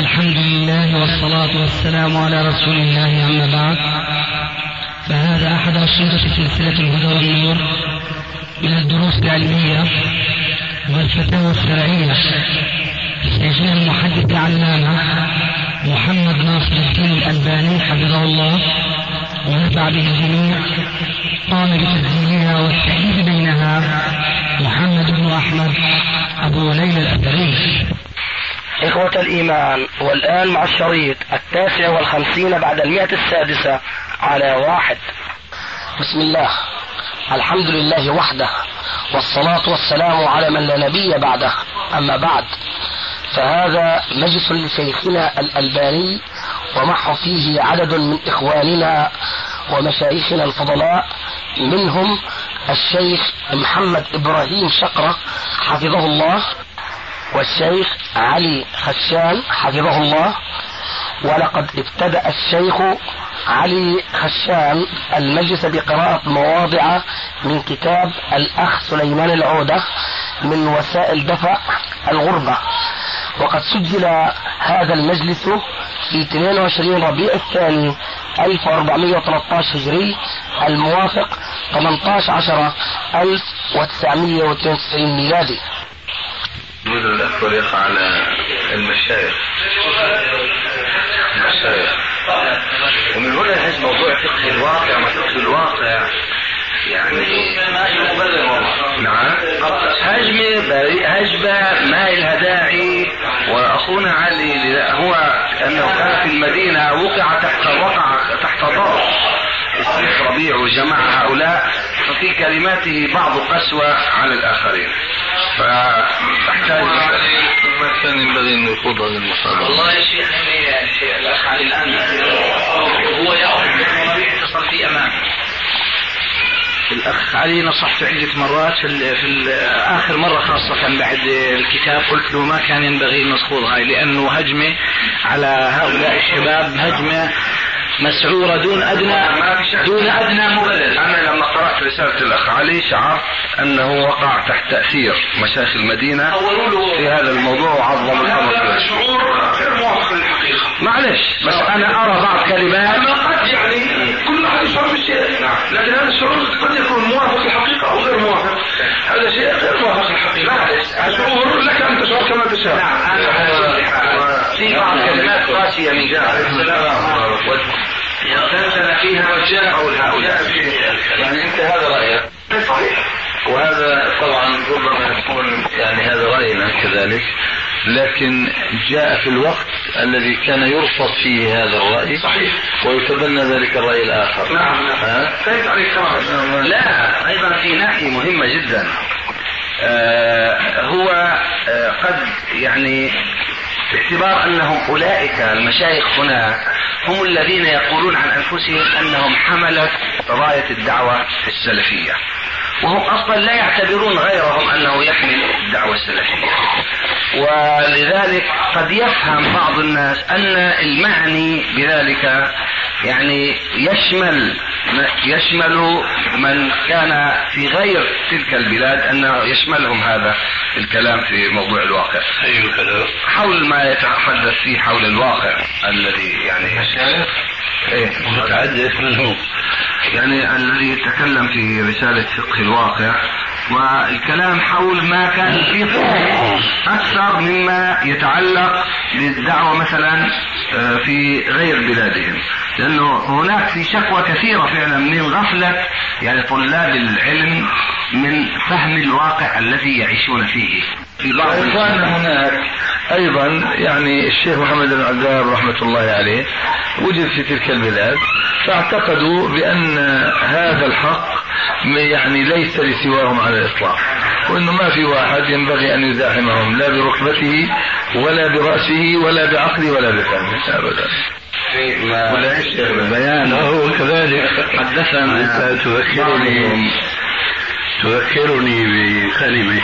الحمد لله والصلاة والسلام على رسول الله، أما بعد، فهذا أحد أشرطة سلسلة الهدى والنور من الدروس العلمية والفتاوى الشرعية لشيخنا المحدث العلامة محمد ناصر الدين الألباني حفظه الله ونفع به الجميع. قام بتسجيلها والتحديد بينها محمد بن أحمد أبو ليلى الأثري. إخوة الإيمان، والآن مع الشريط 59 بعد 106 على 1. بسم الله، الحمد لله وحده، والصلاة والسلام على من لا نبي بعده، أما بعد، فهذا مجلس لشيخنا الألباني، ومعه فيه عدد من إخواننا ومشايخنا الفضلاء، منهم الشيخ محمد إبراهيم شقرة حفظه الله، والشيخ علي خشان حفظه الله. ولقد ابتدأ الشيخ علي خشان المجلس بقراءة مواضع من كتاب الأخ سليمان العودة من وسائل دفع الغربة، وقد سجل هذا المجلس في 22 ربيع الثاني 1413 هجري، الموافق 18/10/1992 ميلادي. يقول الطريق على المشايخ، ومن هنا يهز موضوع فقه الواقع. ما فقه الواقع يعني نعم هجمة ما لها داعي. وأخونا علي هو أنه كان في المدينة وقع تحت ضغط الشيخ ربيع وجماعة هؤلاء، ففي كلماته بعض قسوة على الآخرين، فتحتاج ما كان ينبغي أن يخوض هذا المصادرة. والله يا شيخ الأخ علي الآن هو يعرف ربيع اتصل في أمامه. الأخ علي نصحته عدة مرات في آخر مرة خاصة بعد الكتاب، قلت له ما كان ينبغي أن نخوض هاي، لأنه هجمة على هؤلاء الشباب، هجمة مسعورة دون أدنى مبرر. أنا لما قرأت رسالة الأخ علي شعرت أنه وقع تحت تأثير مشايخ المدينة في هذا الموضوع وعظم الأمر. شعور غير موافق للحقيقة، معلش، بس أنا أرى بعض كلمات. أنا قد يعني كل أحد يشعر بالشيء، لكن هذا الشعور قد يكون موافق للحقيقة أو غير موافق. هذا شيء غير موافق للحقيقة. شعور لك أن تشعر كما تشاء. في بعض كلمات قاسية من جانب يغتنزل فيها وجاء أو هؤلاء. يعني أنت هذا رأيك صحيح، وهذا طبعا ربما يكون يعني هذا رأينا كذلك، لكن جاء في الوقت الذي كان يرفض فيه هذا الرأي صحيح، ويتبنى ذلك الرأي الآخر. نعم. فهمت عليك تماما. لا، أيضا في ناحية مهمة جدا. هو قد يعني باعتبار أنهم أولئك المشايخ هنا هم الذين يقولون عن أنفسهم أنهم حملة راية الدعوة السلفية، وهم أصلا لا يعتبرون غيرهم أنه يحمل الدعوة السلفية. ولذلك قد يفهم بعض الناس أن المعني بذلك يعني يشمل من كان في غير تلك البلاد، أنه يشملهم هذا الكلام في موضوع الواقع. حول ما يتحدث فيه حول الواقع الذي يعني متعدد من هو يعني الذي يتكلم في رسالة فقه الواقع، والكلام حول ما كان فيه أكثر مما يتعلق بالدعوة مثلا في غير بلادهم، لأنه هناك في شكوى كثيرة فعلا من غفلة يعني طلاب العلم من فهم الواقع الذي يعيشون فيه. في بعض كان هناك أيضا يعني الشيخ محمد العذاب رحمة الله عليه وجد في تلك البلاد، فاعتقدوا بأن هذا الحق يعني ليس لسواهم على الإطلاق، وأنه ما في واحد ينبغي أن يزاحمهم لا بركبته ولا برأسه ولا بعقله ولا بفهمه أبدا. ولا يشتغل البيان هو كذلك. حدثنا تذكرني بكلمة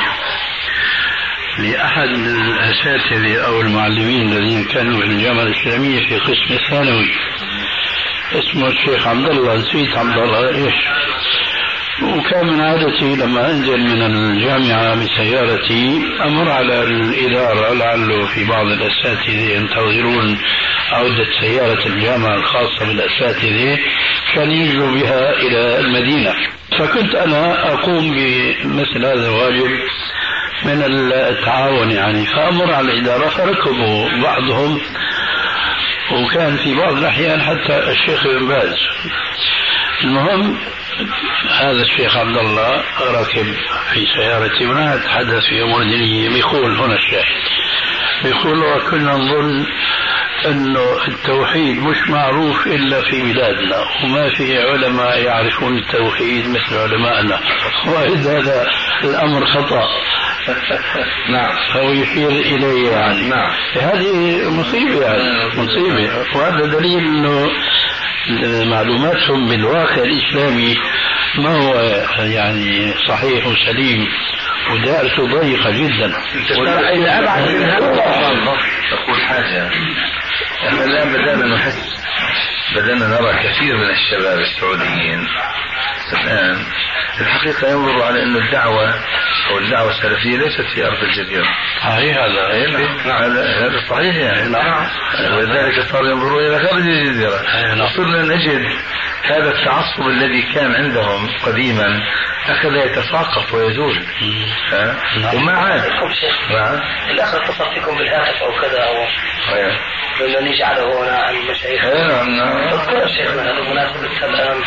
لأحد الأساتذة أو المعلمين الذين كانوا في الجامعة الإسلامية في قسم الثانوي، اسمه الشيخ عبد الله، نسيت عبد الله إيش، وكان من عادتي لما أنزل من الجامعة بسيارتي أمر على الإدارة، لعله في بعض الأساتذة ينتظرون عودة سيارة الجامعة الخاصة بالأساتذة كان يجروا بها إلى المدينة، فكنت أنا أقوم بمثل هذا الواجب من التعاون يعني، فأمر على الإدارة فركبوا بعضهم، وكان في بعض الأحيان حتى الشيخ ابن باز. المهم هذا الشيخ عبد الله ركب في سيارتي وأنا أتحدث في أمور دينية، بيقول هنا الشيخ بيقول وكنا نظن أنه التوحيد مش معروف إلا في بلادنا وما في علماء يعرفون التوحيد مثل علمائنا، وإذا هذا الأمر خطأ. نعم. هو يشير إليه يعني. نعم. هذه مصيبة يعني مصيبة، وهذا دليل أنه معلوماتهم بالواقع الإسلامي ما هو يعني صحيح وسليم، ودائرته ضيقة جدا. إذا أبعد من هذا أقول حاجة، احنا الآن بدأنا نرى كثير من الشباب السعوديين الآن الحقيقة ينظروا على أن الدعوة أو الدعوة السلفية ليست في أرض الجزيرة. صحيح هذا صحيح يعني. ولذلك صاروا ينظرون إلى خارج الجزيرة. وصرنا نجد هذا التعصب الذي كان عندهم قديما أخذ يتساقط ويزول. وما عاد. الأخ اتصل فيكم بالهاتف أو كذا أو لن يجعله هنا المشايخ. اذكر الشيخ من هذا المناسبة الآن.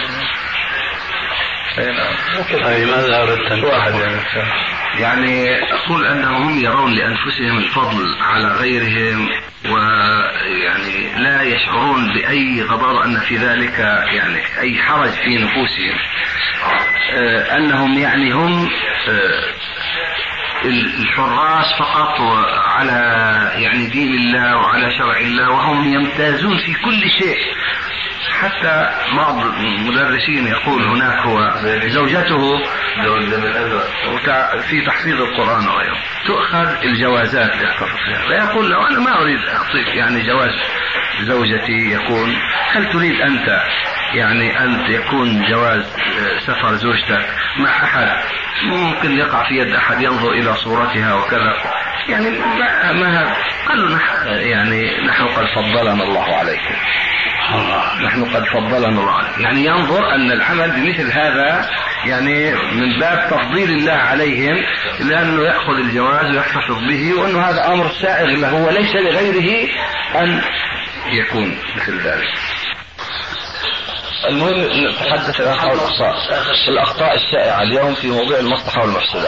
ماذا أردت واحد يعني أقول أنهم يرون لأنفسهم الفضل على غيرهم، ويعني لا يشعرون بأي غضاضة أن في ذلك يعني أي حرج في نفوسهم، أنهم يعني هم الحراس فقط على يعني دين الله وعلى شرع الله، وهم يمتازون في كل شيء. حتى بعض المدرسين يقول هناك هو زوجته في تحفيظ القرآن وغيره تؤخذ الجوازات يحتفظ فيها، فيقول له أنا ما أريد أعطيك يعني جواز زوجتي، يكون هل تريد أنت يعني أن يكون جواز سفر زوجتك مع أحد ممكن يقع في يد أحد ينظر إلى صورتها وكذا، يعني ما قالوا يعني نحن قد فضلنا الله عليكم، نحن قد فضلنا الله عليكم، يعني ينظر أن العمل بمثل هذا يعني من باب تفضيل الله عليهم، لأنه يأخذ الجواز ويحتفظ به، وأنه هذا أمر سائغ له وليس لغيره أن يكون مثل ذلك. المهم نتحدث عن الأخطاء الشائعة اليوم في موضوع المصلحة والمفسدة.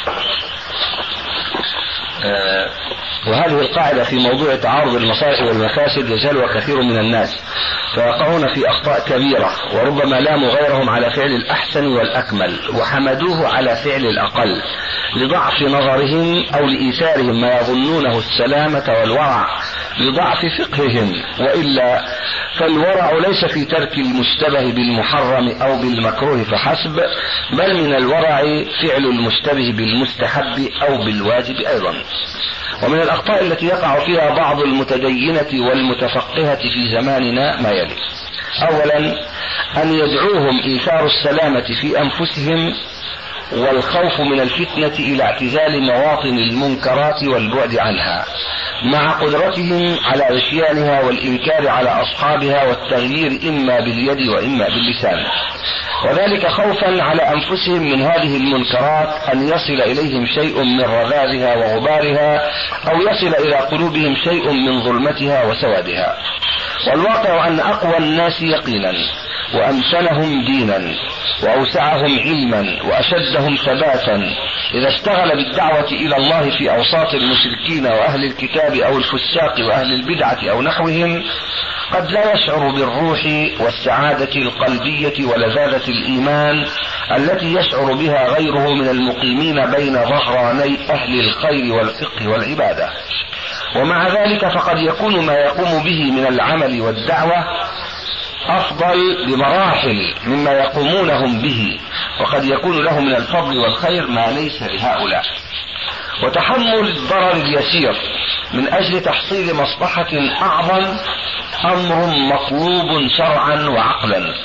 وهذه القاعدة في موضوع تعارض المصالح والمفاسد يجهلها كثير من الناس، فيقعون في أخطاء كبيرة، وربما لاموا غيرهم على فعل الأحسن والأكمل وحمدوه على فعل الأقل لضعف نظرهم أو لإيثارهم ما يظنونه السلامة والورع لضعف فقههم، وإلا فالورع ليس في ترك المشتبه بالمحرم أو بالمكروه فحسب، بل من الورع فعل المشتبه بالمستحب أو بالواجب أيضا. ومن الأخطاء التي يقع فيها بعض المتدينة والمتفقهة في زماننا ما يلي: أولا أن يدعوهم إيثار السلامة في أنفسهم والخوف من الفتنة إلى اعتزال مواطن المنكرات والبعد عنها، مع قدرتهم على غشيانها والإنكار على أصحابها والتغيير إما باليد وإما باللسان، وذلك خوفا على أنفسهم من هذه المنكرات أن يصل إليهم شيء من رذاذها وغبارها، أو يصل إلى قلوبهم شيء من ظلمتها وسوادها. والواقع أن أقوى الناس يقينا وأمثلهم دينا وأوسعهم علما وأشدهم ثباتا إذا اشتغل بالدعوة إلى الله في أوساط المشركين وأهل الكتاب أو الفساق وأهل البدعة أو نحوهم قد لا يشعر بالروح والسعادة القلبية ولذاذة الإيمان التي يشعر بها غيره من المقيمين بين ظهراني أهل الخير والفقه والعبادة. ومع ذلك فقد يكون ما يقوم به من العمل والدعوة أفضل بمراحل مما يقومونهم به، وقد يكون له من الفضل والخير ما ليس لهؤلاء. وتحمل الضرر اليسير من أجل تحصيل مصلحة أعظم أمر مطلوب شرعا وعقلا،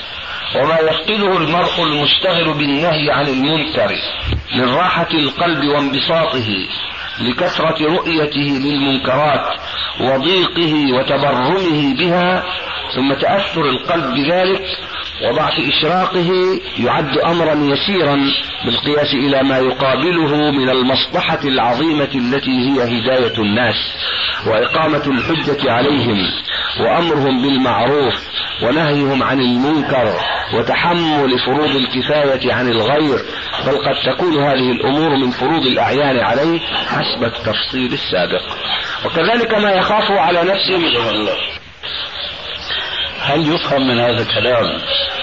وما يفقده المرء المشتغل بالنهي عن المنكر من راحة القلب وانبساطه لكثرة رؤيته للمنكرات وضيقه وتبرمه بها، ثم تأثر القلب بذلك وضعف إشراقه، يعد أمرا يسيرا بالقياس إلى ما يقابله من المصلحة العظيمة التي هي هداية الناس وإقامة الحجة عليهم وأمرهم بالمعروف ونهيهم عن المنكر وتحمل فروض الكفاية عن الغير، بل قد تكون هذه الأمور من فروض الأعيان عليه حسب التفصيل السابق. وكذلك ما يخاف على نفسه. هل يفهم من هذا الكلام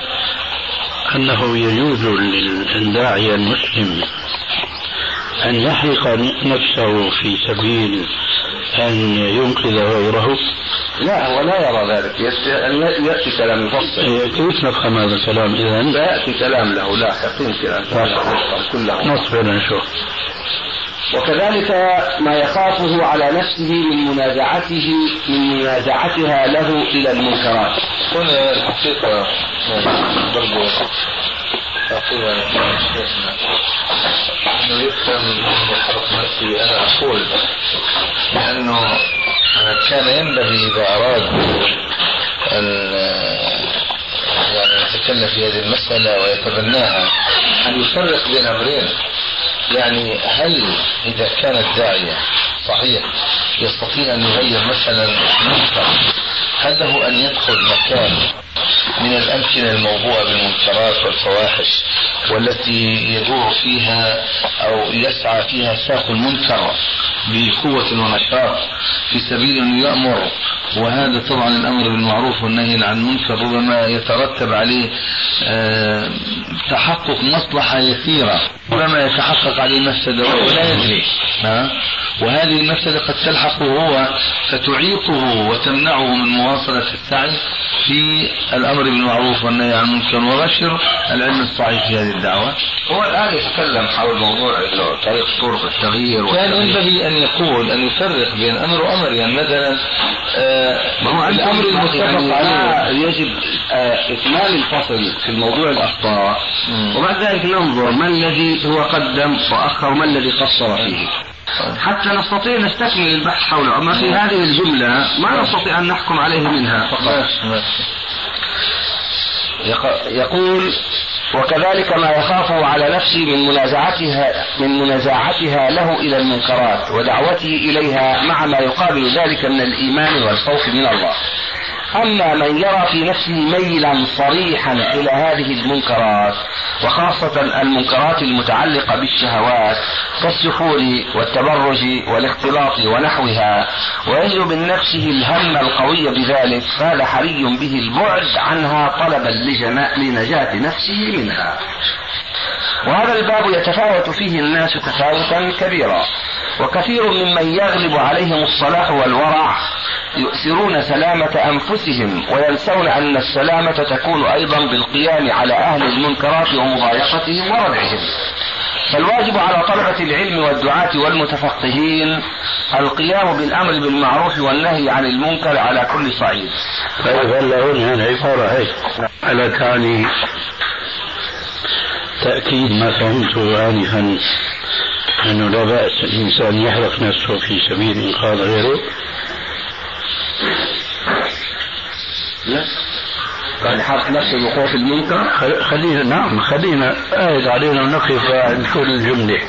أنه يجوز للداعية المسلم أن يحرق نفسه في سبيل أن ينقذ غيره؟ لا، ولا يرى ذلك. يأتي كلام مفصل. كيف نفهم هذا الكلام إذن؟ سيأتي كلام له لاحق يمكن أن كله نصبر نشوف. وكذلك ما يخافه على نفسه من منازعتها له إلى المنكرات. هنا الحقيقة برضو أقول شيخنا أنه يفهم من حرق نفسي. أنا أقول لأنه كان ينبغي إذا أراد أن يعني يتكلم في هذه المسألة ويتبناها أن يفرق بين أمرين. يعني هل إذا كان الداعية صحيح يستطيع أن يغير مثلا منكر، هل له أن يدخل مكان من الأمكنة الموضوعة بالمنكرات والفواحش والتي يدور فيها أو يسعى فيها ساق المنكر بقوة ونشاط في سبيل أن يأمر؟ وهذا طبعا الأمر بالمعروف والنهي عن المنكر ربما يترتب عليه تحقق مصلحة يسيرة، ربما يتحقق عليه مفسدة ولا يدري، وهذه المفسدة قد تلحقه هو فتعيقه وتمنعه من مواصلة السعي في الأمر بالمعروف والنهي عن المنكر ونشر العلم الصحيح في هذه الدعوة. هو الآن يتكلم حول موضوع طريق طرق التغيير، كان ينبغي أن يقول أن يفرق بين أمر وأمر. يعني مثلا الأمر المتفق عليه يجب إكمال الفصل في الموضوع الأخطاء، وبعد ذلك ننظر ما الذي هو قدم وأخر وما الذي قصر فيه حتى نستطيع نستكمل البحث حوله. أما في هذه الجملة ما نستطيع أن نحكم عليه منها فقط. يقول وكذلك ما يخافه على نفسه من منازعتها له إلى المنكرات ودعوته إليها مع ما يقابل ذلك من الإيمان والخوف من الله. أما من يرى في نفسه ميلا صريحا إلى هذه المنكرات وخاصة المنكرات المتعلقة بالشهوات كالسفور والتبرج والاختلاط ونحوها، ويجد من نفسه الهم القوي بذلك، فهذا حري به البعد عنها طلبا لنجاة نفسه منها. وهذا الباب يتفاوت فيه الناس تفاوتا كبيرا، وكثير ممن يغلب عليهم الصلاح والورع يؤثرون سلامة أنفسهم وينسون أن السلامة تكون أيضا بالقيام على أهل المنكرات ومضايقتهم وردعهم. فالواجب على طلبة العلم والدعاة والمتفقهين القيام بالأمر بالمعروف والنهي عن المنكر على كل صعيد. فهنا العبارة هي ألا تعني تأكيد ما فهمته آنفا أنه لا بأس الإنسان يحرق نفسه في سبيل إنقاذ غيره؟ لا، قال حرق نفسه الوقوع في المنكر. خلينا آيد علينا ونقف عند كل الجملة.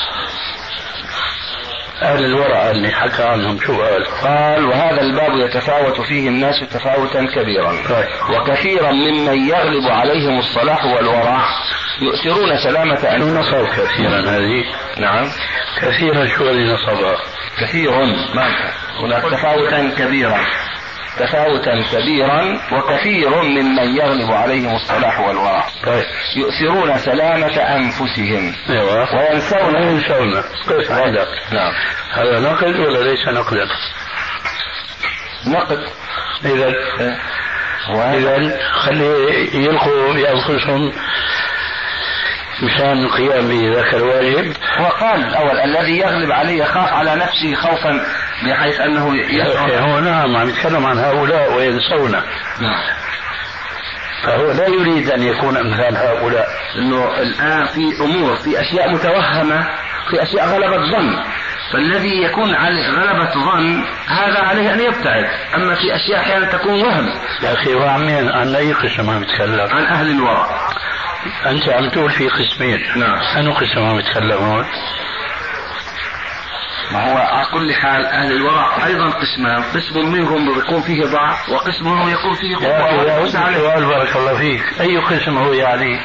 أهل الورع اللي حكى عنهم شو قال؟ وهذا الباب يتفاوت فيه الناس تفاوتا كبيرا، وكثيرا ممن يغلب عليهم الصلاح والورع يؤثرون سلامة أنفسهم. نصب كثيرا هذه. نعم كثيرا شو اللي نصبها؟ كثير هناك تفاوتا كبيرا وكثير ممن يغلب عليهم الصلاح والورع يؤثرون سلامة أنفسهم وينسون. كيف هذا؟ نعم. هذا نقد ولا ليس نقدا؟ نقد. إذا خلي يلقوا بأنفسهم مشان القيام بذاك الواجب. وقال الأول الذي يغلب عليه يخاف على نفسه خوفا بحيث أنه هو نعم عم يتكلم عن هؤلاء وينسون. نعم. فهو لا يريد أن يكون أمثال هؤلاء. إنه الآن في أمور، في أشياء متوهمة، في أشياء غلبة ظن، فالذي يكون على غلبة ظن هذا عليه أن يبتعد. أما في أشياء أحيانا تكون وهم. يا أخي عن أي قسم عم تتكلم؟ عن أهل الورع. أنت عم تقول في قسمين. نعم. أنو قسم عم يتكلمون؟ ما هو على كل حال أهل الورع أيضا قسمان، قسم منهم يكون فيه ضعف وقسم منهم يكون فيه قوة. يا سؤال بارك الله فيك، أي قسم هو يعني؟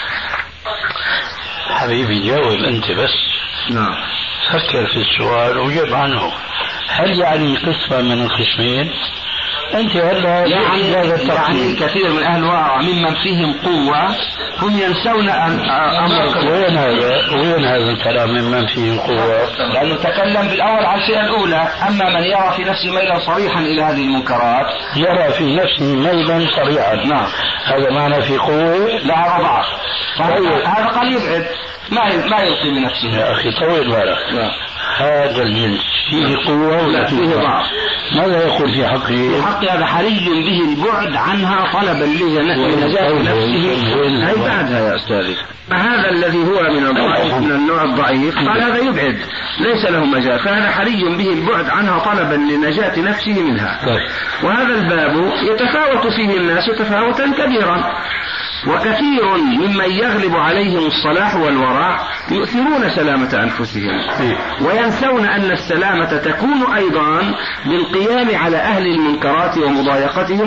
حبيبي جاوب أنت بس. نعم. فكر في السؤال وجب يعني يعني قسم من القسمين؟ أنت هلا يعني كثير من أهل الورع ممن فيهم قوة هم ينسون أمر. وين هذا الكلام ممن فيهم قوة؟ لأنه تكلم بالأول على الفئة الأولى. أما من يرى في نفسه ميلا صريحا إلى هذه المنكرات، يرى في نفسه ميلا صريحا. نعم. هذا معنى في قوة؟ لا ضعف. هذا قال يبعد، ما يلقي بنفسه. يا أخي طويل بالك. هذا الجنس فيه قوة ولا فيه ضعف؟ ماذا يقول في حقه؟ في حق هذا حري به البعد عنها طلبا لنجاة نفسه. هي بعدها يا أستاذي. هذا الذي هو من الضعيف، من النوع الضعيف، قال هذا يبعد ليس له مجال، فهذا حري به البعد عنها طلبا لنجاة نفسه منها. وهذا الباب يتفاوت فيه الناس تفاوتا كبيرا، وكثير ممن يغلب عليهم الصلاح والورع يؤثرون سلامة أنفسهم وينسون أن السلامة تكون أيضا بالقيام على أهل المنكرات ومضايقتهم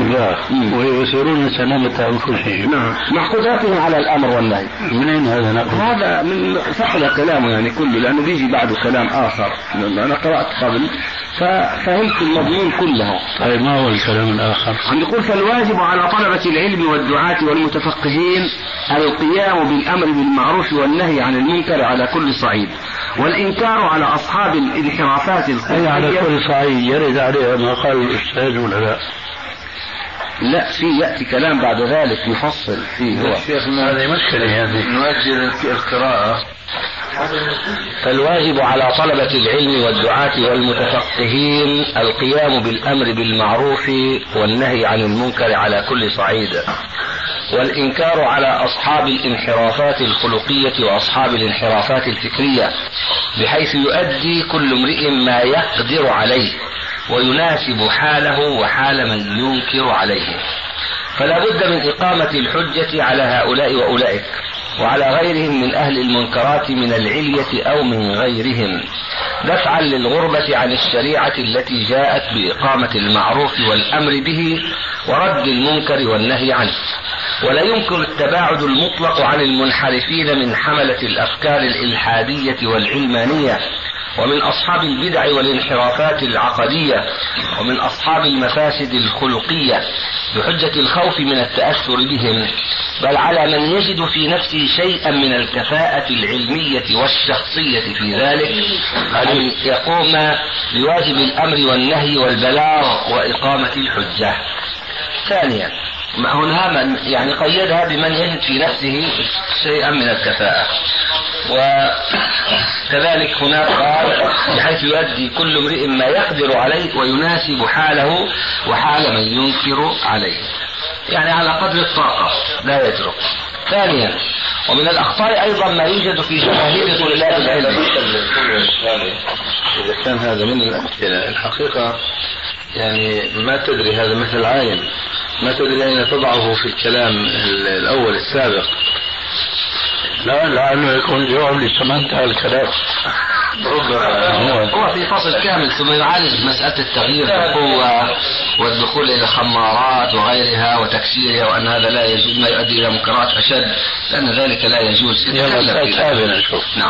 ويؤثرون سلامة أنفسهم. نعم. محفوظاتهم على الأمر والنهي. منين هذا نقول؟ هذا من فحل كلامه يعني كله، لأنه بيجي بعده كلام آخر. أنا قرأت قبل ففهمت المضمون كلها. طيب ما هو الكلام الآخر؟ عم يقول فالواجب على طلبة العلم والدعاة والمتفقهين القيام بالأمر بالمعروف والنهي عن المنكر على كل صعيد، والإنكار على أصحاب الانحرافات الخلقية. على كل صعيد يرد عليها ما قال الأستاذ ولا لا؟ لا، في يأتي كلام بعد ذلك يفصل فيه. هو شيخنا هذه مشكلة، هذه نؤجل القراءة. فالواجب على طلبة العلم والدعاة والمتفقهين القيام بالأمر بالمعروف والنهي عن المنكر على كل صعيد، والإنكار على أصحاب الانحرافات الخلقية وأصحاب الانحرافات الفكرية، بحيث يؤدي كل امرئ ما يقدر عليه ويناسب حاله وحال من ينكر عليه. فلا بد من إقامة الحجة على هؤلاء وأولئك وعلى غيرهم من أهل المنكرات من العلية أو من غيرهم، دفعا للغربة عن الشريعة التي جاءت بإقامة المعروف والأمر به ورد المنكر والنهي عنه. ولا يمكن التباعد المطلق عن المنحرفين من حملة الأفكار الإلحادية والعلمانية ومن أصحاب البدع والانحرافات العقدية ومن أصحاب المفاسد الخلقية بحجة الخوف من التأثر بهم، بل على من يجد في نفسه شيئا من الكفاءة العلمية والشخصية في ذلك أن يقوم بواجب الأمر والنهي والبلاغ وإقامة الحجة. ثانيا، هنا من يعني قيدها بمن يجد في نفسه شيئا من الكفاءة، وكذلك هناك قال بحيث يؤدي كل امرئ ما يقدر عليه ويناسب حاله وحال من ينكر عليه، يعني على قدر الطاقة لا يترك. ثانيا، ومن الأخطاء أيضا ما يوجد في جماهير طلاب العلم. إذا كان هذا من الأمثلة الحقيقة يعني ما تدري، هذا مثل عالم ما تدري أين تضعه في الكلام الأول السابق. لا لأنه يكون جواب لسمنتها الكلام. هو في فصل كامل ثم يعالج مسألة التغيير بالقوة والدخول إلى الخمارات وغيرها وتكسيرها، وأن هذا لا يجوز ما يؤدي إلى منكرات أشد، لأن ذلك لا يجوز. نعم.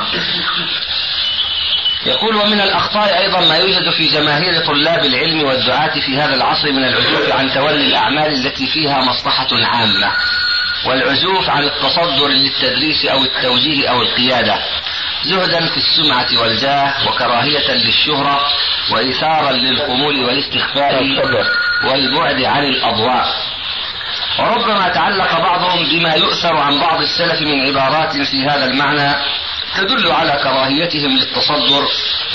يقول ومن الأخطاء أيضا ما يوجد في جماهير طلاب العلم والدعاة في هذا العصر من العزوف عن تولي الأعمال التي فيها مصلحة عامة، والعزوف عن التصدر للتدريس أو التوجيه أو القيادة، زهدا في السمعة والجاه وكراهية للشهرة وإيثارا للخمول والاستخفاء والبعد عن الأضواء. وربما تعلق بعضهم بما يؤثر عن بعض السلف من عبارات في هذا المعنى تدل على كراهيتهم للتصدر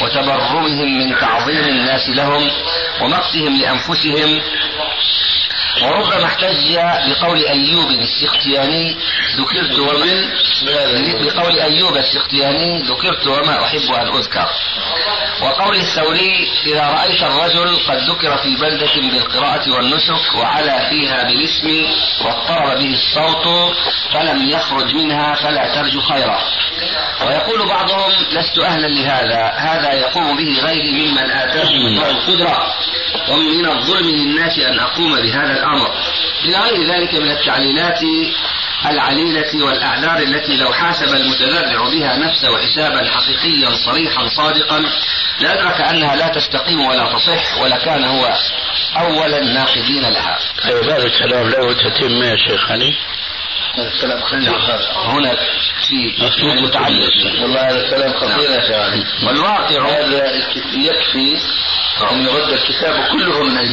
وتبرمهم من تعظيم الناس لهم ومقتهم لأنفسهم وربما احتج بقول أيوب السختياني ذكرت وما أحب أن أذكر، وقول الثوري إذا رأيت الرجل قد ذكر في بلدة بالقراءة والنسك وعلى فيها بالاسم واضطرب به الصوت فلم يخرج منها فلا ترجو خيرا. ويقول بعضهم لست أهلا لهذا، هذا يقوم به غيري ممن آتاه الله القدرة، ومن الظلم للناس أن أقوم بهذا الأمر، إلى غير ذلك من التعليلات العليلة والأعذار التي لو حاسب المتذرع بها نفسه حسابا حقيقيا صريحا صادقا لأدرك أنها لا تستقيم ولا تصح، ولكان هو أول الناقدين لها. هذا الكلام له تتم يا شيخ علي؟ هنا في متعلق والله هذا الكلام خطير يا شيخ علي، والواقع هذا يكفي أن يرد الكتاب كله من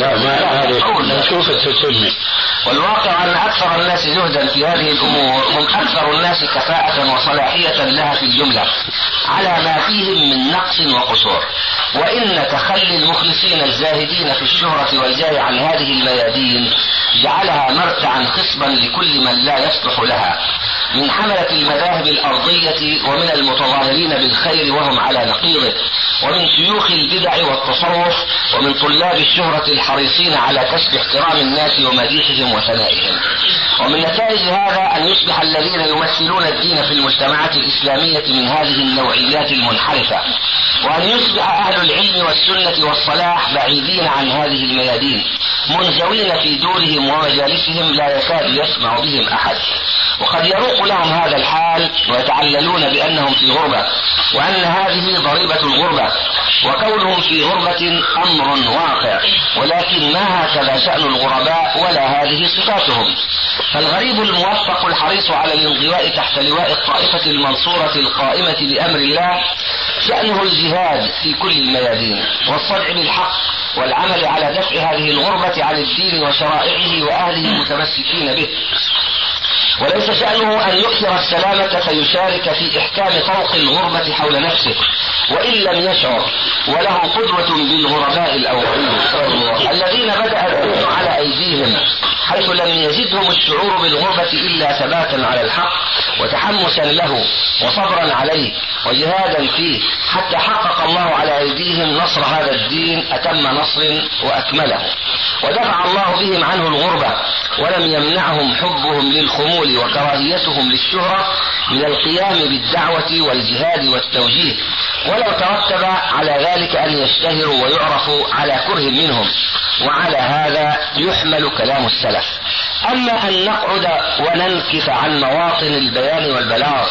هذا نشوف التتمة. والواقع أن أكثر الناس زهدا في هذه الأمور هم أكثر الناس كفاءة وصلاحية لها في الجملة على ما فيهم من نقص وقصور، وإن تخلي المخلصين الزاهدين في الشهرة والجاه عن هذه الميادين جعلها مرتعا خصبا لكل من لا يصلح لها من حملة المذاهب الأرضية ومن المتظاهرين بالخير وهم على نقيضه، ومن شيوخ البدع والتصوف، ومن طلاب الشهرة الحريصين على كسب احترام الناس ومديحهم وثنائهم. ومن نتائج هذا أن يصبح الذين يمثلون الدين في المجتمعات الإسلامية من هذه النوعيات المنحرفة، وأن يصبح أهل العلم والسنة والصلاح بعيدين عن هذه الميادين منزوين في دورهم ومجالسهم لا يكاد يسمع بهم أحد. وقد يروق لهم هذا الحال ويتعللون بأنهم في غربة، وأن هذه ضريبة الغربة، وكونهم في غربة أمر واقع، ولكن ما هكذا شأن الغرباء ولا هذه صفاتهم. فالغريب الموفق الحريص على الانضواء تحت لواء الطائفة المنصورة القائمة بأمر الله شأنه الجهاد في كل الميادين والصدع بالحق والعمل على دفع هذه الغربة عن الدين وشرائعه وأهله المتمسكين به، وليس شأنه أن يكثر السلامة فيشارك في إحكام طوق الغربة حول نفسه وإن لم يشعر، وله قدوة بالغرباء الأولين الذين بدأ الدين على أيديهم، حيث لم يزدهم الشعور بالغربة إلا ثباتا على الحق وتحمسا له وصبرا عليه وجهادا فيه، حتى حقق الله على أيديهم نصر هذا الدين أتم نصر وأكمله، ودفع الله بهم عنه الغربة، ولم يمنعهم حبهم للخمول وكراهيتهم للشهرة من القيام بالدعوة والجهاد والتوجيه، ولو ترتب على ذلك أن يشتهروا ويعرفوا على كره منهم. وعلى هذا يحمل كلام السلف. أما أن نقعد وننكف عن مواطن البيان والبلاغ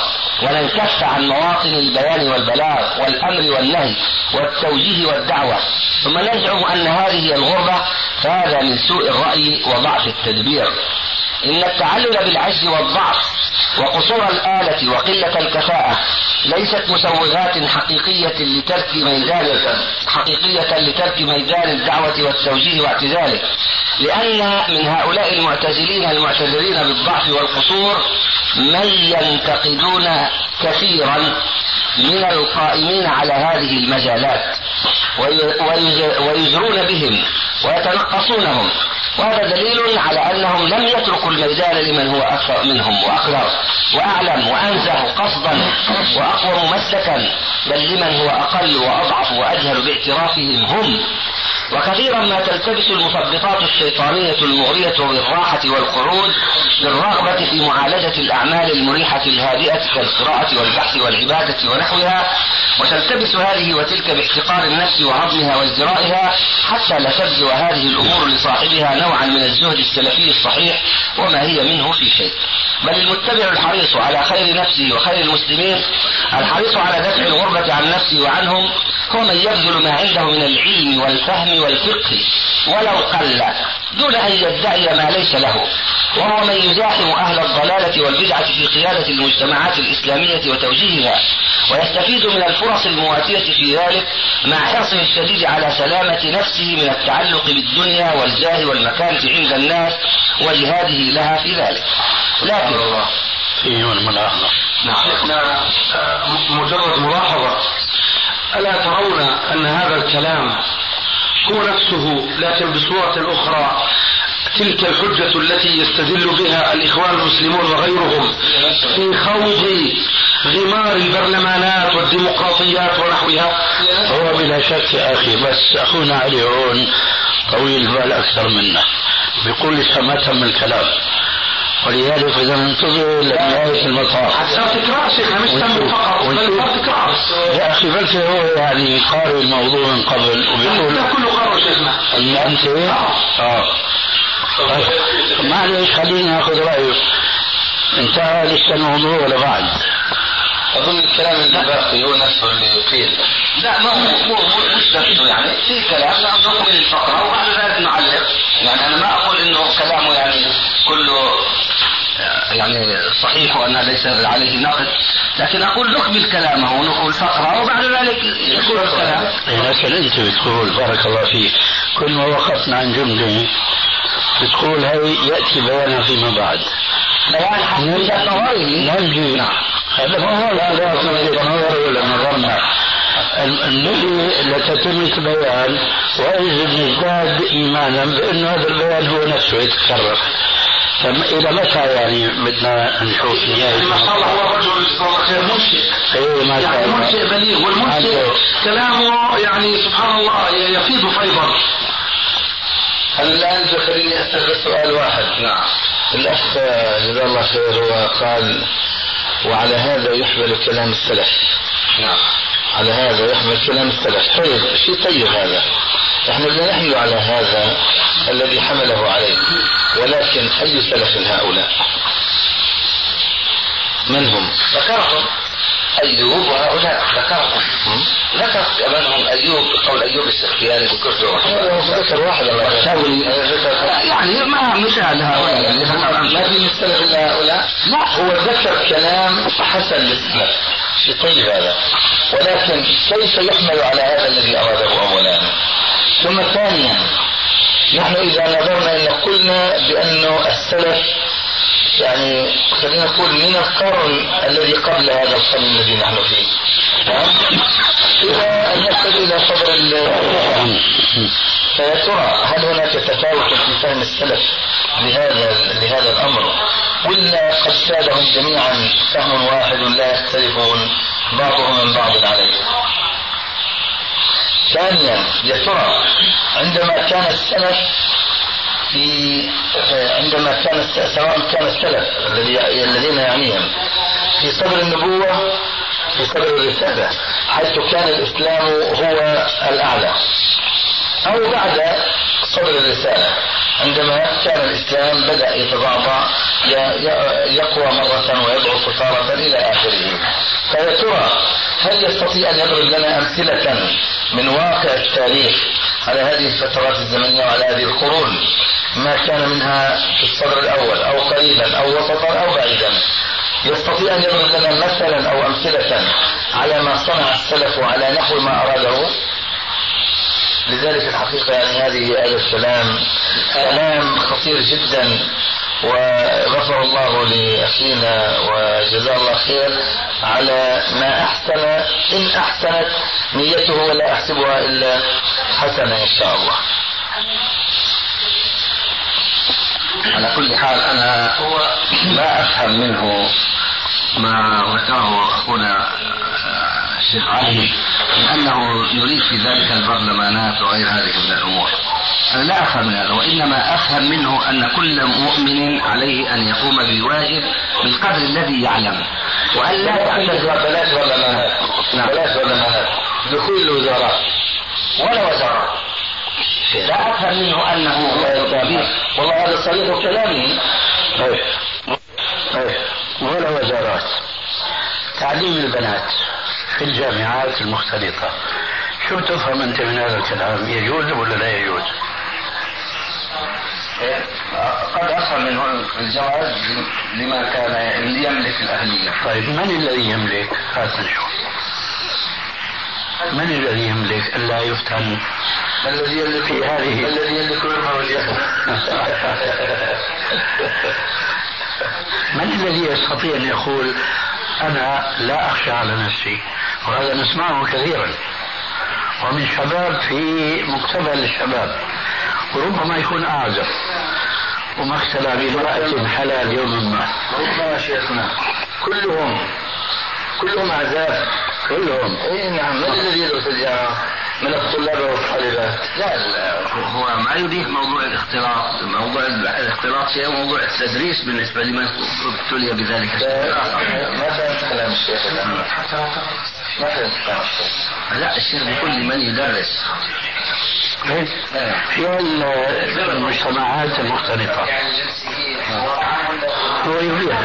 والأمر والنهي والتوجيه والدعوة ثم نزعم أن هذه الغربة، فهذا من سوء الرأي وضعف التدبير. إن التعلل بالعجز والضعف وقصور الآلة وقلة الكفاءة ليست مسوغات حقيقية لترك ميدان الدعوة والتوجيه واعتزاله، لأن من هؤلاء المعتزلين المعتذرين بالضعف والقصور من ينتقدون كثيرا من القائمين على هذه المجالات ويزرون بهم ويتنقصونهم، وهذا دليل على أنهم لم يتركوا الميدان لمن هو أكثر منهم وأقدر وأعلم وأنزه قصدا وأقوم مسلكا، بل لمن هو أقل وأضعف وأجهل باعترافهم هم. وكثيرا ما تلتبس المثبطات الشيطانية المغرية بالراحة والقعود بالرغبة في معالجة الأعمال المريحة الهادئة كالقراءة والبحث والعبادة ونحوها، وتلتبس هذه وتلك باحتقار النفس وهضمها وازدرائها، حتى لا تبدو هذه الأمور لصاحبها نوعا من الزهد السلفي الصحيح وما هي منه في شيء. بل المتبع الحريص على خير نفسه وخير المسلمين، الحريص على دفع الغربة عن نفسه وعنهم، هو من يبذل ما عنده من العلم والفهم والفقه ولو قل دون أن يدعي ما ليس له، وهو من يزاحم أهل الضلالة والبدعة في قيادة المجتمعات الإسلامية وتوجيهها، ويستفيد من الفرص المواتية في ذلك مع حرصه الشديد على سلامة نفسه من التعلق بالدنيا والجاه والمكانة عند الناس وجهاده لها في ذلك. لكن شيخنا مجرد ملاحظة، ألا ترون أن هذا الكلام هو نفسه لكن بصورة أخرى تلك الحجة التي يستدل بها الإخوان المسلمون وغيرهم في خوض غمار البرلمانات والديمقراطيات ونحوها؟ هو بلا شك يا أخي، بس أخونا علي هون طويل البال أكثر منا، بيقول لسه ما تم الكلام، ولذلك إذا ننتظر لنهاية المطاف. صار تكرار شيخنا، مش تم فقط بل صار تكرار. يا أخي بلكي هو يعني قارئ الموضوع من قبل وبيقول كله قرر شيخنا. أنت معلش خليني أخذ رأيك. انتهى لسه الموضوع ولا بعد؟ أظن الكلام اللي باقي هو نفسه اللي يقيل. لا ما هو مش نفسه، يعني في كلام نقول الفقرة وبعد ذلك نعلق. يعني أنا ما أقول إنه كلامه يعني كله يعني صحيح وأنا ليس عليه نقد، لكن أقول نكمل كلامه ونقول فقرة وبعد ذلك يقول الكلام. لكن أنت بتقول بارك الله فيك كل ما وقفنا عن جملة بتقول هاي يأتي بيانها فيما بعد. بيان حقيقة نظري نمجي. هذا ما هو لا نظر ولا نظرنا الذي لتتم البيان، وإذ نزداد إيمانا بأن هذا البيان هو نفسه يتكرر. إلى متى يعني بدنا نشوف نهاية؟ ما شاء الله هو رجل جزاه الله خير منشئ، يعني منشئ بليغ، والمنشئ كلامه يعني سبحان الله يفيض فيضا. الآن خليني أسأل سؤال واحد. نعم. الأخ جزاه الله خير هو قال وعلى هذا يحمل كلام السلف. نعم. على هذا يحمل كلام السلف. طيب شيء طيب هذا، احنا بدنا نحمل على هذا الذي حمله عليه، ولكن أي سلف هؤلاء؟ من هم؟ ذكرهم أيوب وهؤلاء ذكرهم. ذكر منهم أيوب بقول أيوب السختياني ذكرته. ذكر واحد يعني ما مثال هؤلاء ما في السلف إلا هؤلاء. لا هو ذكر كلام حسن للسلف، شيء طيب هذا، ولكن كيف يحمل على هذا الذي أراده أولا؟ ثم ثانيا نحن إذا نظرنا إن قلنا بأنه السلف يعني خلينا نقول من القرن الذي قبل هذا القرن الذي نحن فيه، إذا نصل إلى صدر فيا ترى هل هناك تفاوت في فهم السلف لهذا الأمر، ولا قد سادهم جميعا فهم واحد لا يختلفون بعضهم من بعض عليه؟ ثانيا يا ترى عندما كان السلف سواء كان السلف الذين يعنيهم في صدر النبوة في صدر الرسالة حيث كان الإسلام هو الأعلى، أو بعد صدر الرسالة عندما كان الإسلام بدأ يتضعضع يقوى مرة ويضعف تارة إلى آخره. فيا ترى هل يستطيع أن يضرب لنا أمثلة من واقع التاريخ على هذه الفترات الزمنية وعلى هذه القرون ما كان منها في الصدر الأول أو قريبا أو وسطا أو بعيدا، يستطيع أن يضرب لنا مثلا أو أمثلة على ما صنع السلف وعلى نحو ما أراده؟ لذلك الحقيقة يعني هذا الكلام كلام خطير جدا، وغفر الله لأخينا وجزاه الله خير على ما أحسن إن أحسنت نيته، ولا أحسبها إلا حسنة إن شاء الله. على كل حال أنا لا أفهم منه ما ذكره أخونا الشيخ علي من أنه يريد في ذلك البرلمانات وغير هذه من الأمور. أنا لا أفهم من هذا، وإنما أفهم منه أن كل مؤمن عليه أن يقوم بالواجب بالقدر الذي يعلم، وأن لا تعتذر. بلاش برلمانات، بلاش برلمانات، دخول الوزارات ولا وزارات. لا أفهم منه أنه والله هذا صريح كلامي. ولا وزارات. تعليم البنات في الجامعات المختلطة، شو تفهم أنت من هذا الكلام؟ يجوز ولا لا يجوز؟ قد أفهم منه الجواز لما كان يملك الأهلية. طيب من الذي يملك؟ هات نشوف. من الذي يملك ألا يفتن؟ الذي يملك في هذه الذي يملك من الذي يستطيع أن يقول أنا لا أخشى على نفسي؟ وهذا نسمعه كثيرا ومن شباب في مقتبل الشباب، وربما يكون أعزب وما اختلى بامرأة حلال يوم ما. ربما شيخنا كلهم عذاب كلهم. اي نعم. من الذي يدرس الجامعة من الطلاب والطالبات؟ لا هو ما يبيح موضوع الاختلاط. موضوع الاختلاط شيء وموضوع التدريس بالنسبة لمن ابتلي بذلك الشيء. ما فهمت كلام الشيخ الآن. ما فهمت كلام الشيخ. لا الشيخ بيقول لمن يدرس في المجتمعات المختلفة هو يبيح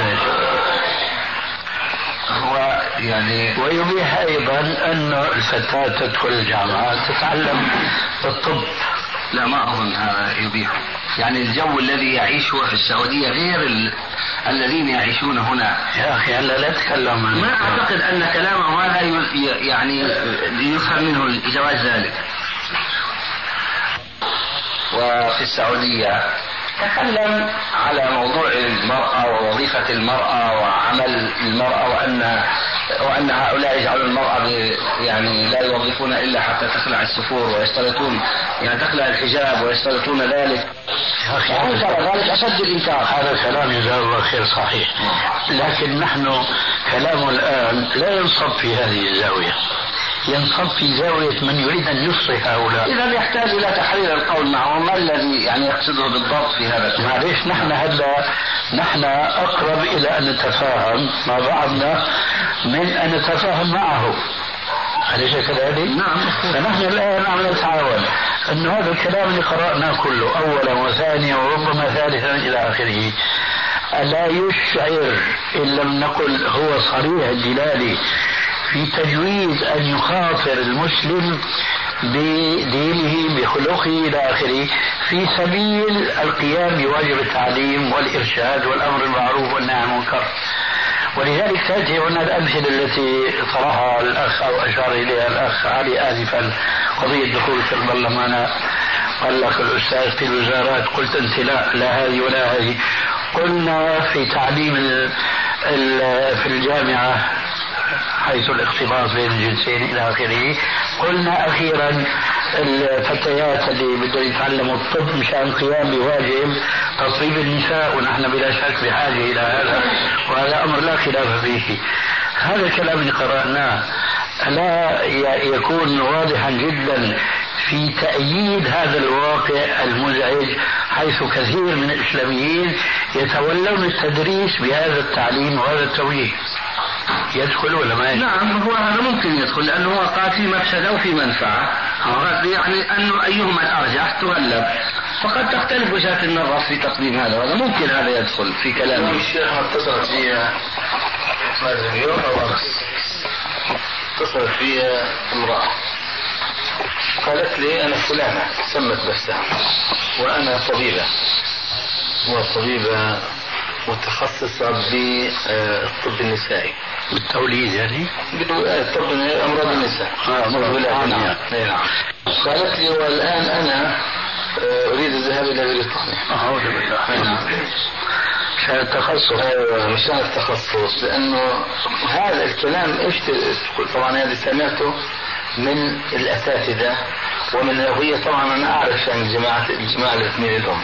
هو يعني ويبيح أيضا أن الفتاة تدخل الجامعات تتعلم الطب. لا ما أظن هذا يبيح. يعني الجو الذي يعيشه في السعودية غير الذين يعيشون هنا. يا أخي أنا لا أتكلم عن ما أعتقد أن كلامه هذا يعني يفهم منه جواز ذلك. وفي السعودية تكلم على موضوع المرأة ووظيفة المرأة وعمل المرأة وأن هؤلاء يجعلون المرأة يعني لا يوظفون إلا حتى تخلع السفور ويشترطون يعني تخلع الحجاب ويشترطون ذلك. ذلك أشد الإنكار. هذا الكلام جزاه الله خير صحيح، لكن نحن كلامه الآن لا ينصب في هذه الزاوية، ينصب في زاوية من يريد أن يصلح هؤلاء. إذا يحتاج إلى تحرير القول معه ما الذي يعني يقصده بالضبط في هذا الشيء؟ معليش نحن أقرب إلى أن نتفاهم مع بعضنا من أن نتفاهم معه، أليس كذلك؟ نعم. فنحن الآن عم نتعاون أن هذا الكلام اللي قرأناه كله أولا وثانيا وربما ثالثا إلى آخره ألا يشعر إن لم نقل هو صريح الدلالة في تجويز أن يخاطر المسلم بدينه بخلقه إلى آخره في سبيل القيام بواجب التعليم والإرشاد والأمر بالمعروف والنهي عن المنكر. ولذلك تأتي هنا الأمثلة التي طرحها الأخ أو أشار إليها الأخ علي آنفا، قضية دخول في البرلمانات. قال لك الأستاذ في الوزارات، قلت أنت لا هذه ولا هذه. قلنا في تعليم في الجامعة حيث الاختلاط بين الجنسين إلى آخره. قلنا أخيرا الفتيات اللي بدهم يتعلموا الطب مشان القيام بواجب تطبيب النساء، ونحن بلا شك بحاجة إلى هذا، وهذا أمر لا خلاف فيه. هذا الكلام اللي قرأناه لا يكون واضحا جدا في تأييد هذا الواقع المزعج، حيث كثير من الإسلاميين يتولون التدريس بهذا التعليم وهذا التوجيه. يدخل ولا ما يدخل؟ نعم هو هذا ممكن يدخل، لأنه هو قال في مفسدة وفي منفعة، يعني أنه أيهما الأرجح تغلب، فقد تختلف وجهات النظر في تقديم هذا، وهذا ممكن هذا يدخل في كلامه. الشيخ اتصلت فيها اليوم أو أمس، اتصلت فيها امرأة قالت لي أنا فلانة، سمت نفسها، وأنا طبيبة، وطبيبة متخصصة بالطب النسائي، بالتوليد يعني؟ طب أمراض النساء. نعم. قالت لي والآن أنا أريد الذهاب إلى بريطانيا. أعوذ بالله. مشان التخصص. مشان التخصص، لأنه هذا الكلام إيش طبعا هذا سمعته من الأساتذة وهي طبعا أنا أعرف عن الجماعة الاثنين الأم.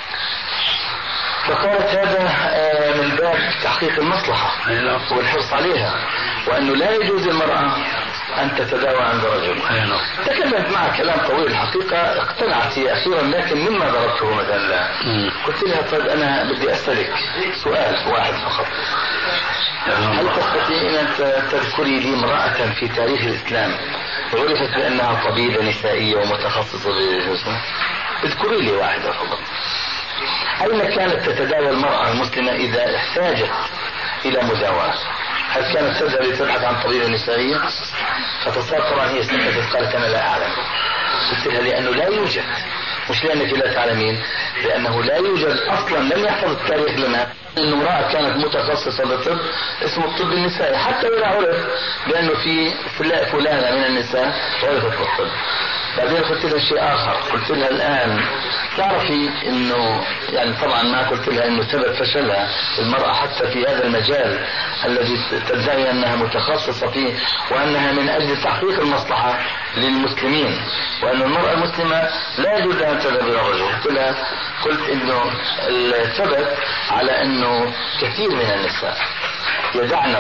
فقالت هذا من باب تحقيق المصلحة والحرص عليها، وأنه لا يجوز للمرأة أن تتداوى عند رجل. تكلمت معها كلام طويل الحقيقة، اقتنعت هي أخيرا، لكن مما ضربته مثلا قلت لها طيب أنا بدي أسألك سؤال واحد فقط، هل تستطيعين أن تذكري لي امرأة في تاريخ الإسلام عرفت بأنها طبيبة نسائية ومتخصصة بالجسم؟ اذكري لي واحدة فقط. أين كانت تتداوى المرأة المسلمة إذا احتاجت إلى مداواة؟ هل كانت تذهب لتبحث عن طبيبة نسائية؟ فتصار طبعا هي سكتت، قالت أنا لا أعلم. قلت لها لأنه لا يوجد، مش لأنك لا تعلمين، لأنه لا يوجد أصلا، لم يحفظ التاريخ لنا أن امرأة كانت متخصصة بالطب اسمه الطب النسائي، حتى إذا عرف بأنه في فلانة من النساء عرفت بالطب. بعدين قلت لها شيء آخر، قلت لها الآن تعرفي أنه يعني طبعا ما قلت لها أنه سبب فشلها المرأة حتى في هذا المجال الذي تدعي أنها متخصصة فيه، وأنها من أجل تحقيق المصلحة للمسلمين، وأن المرأة المسلمة لا يجوز أن تذهب إلى الرجل. قلت لها قلت انه الثبت على انه كثير من النساء يدعن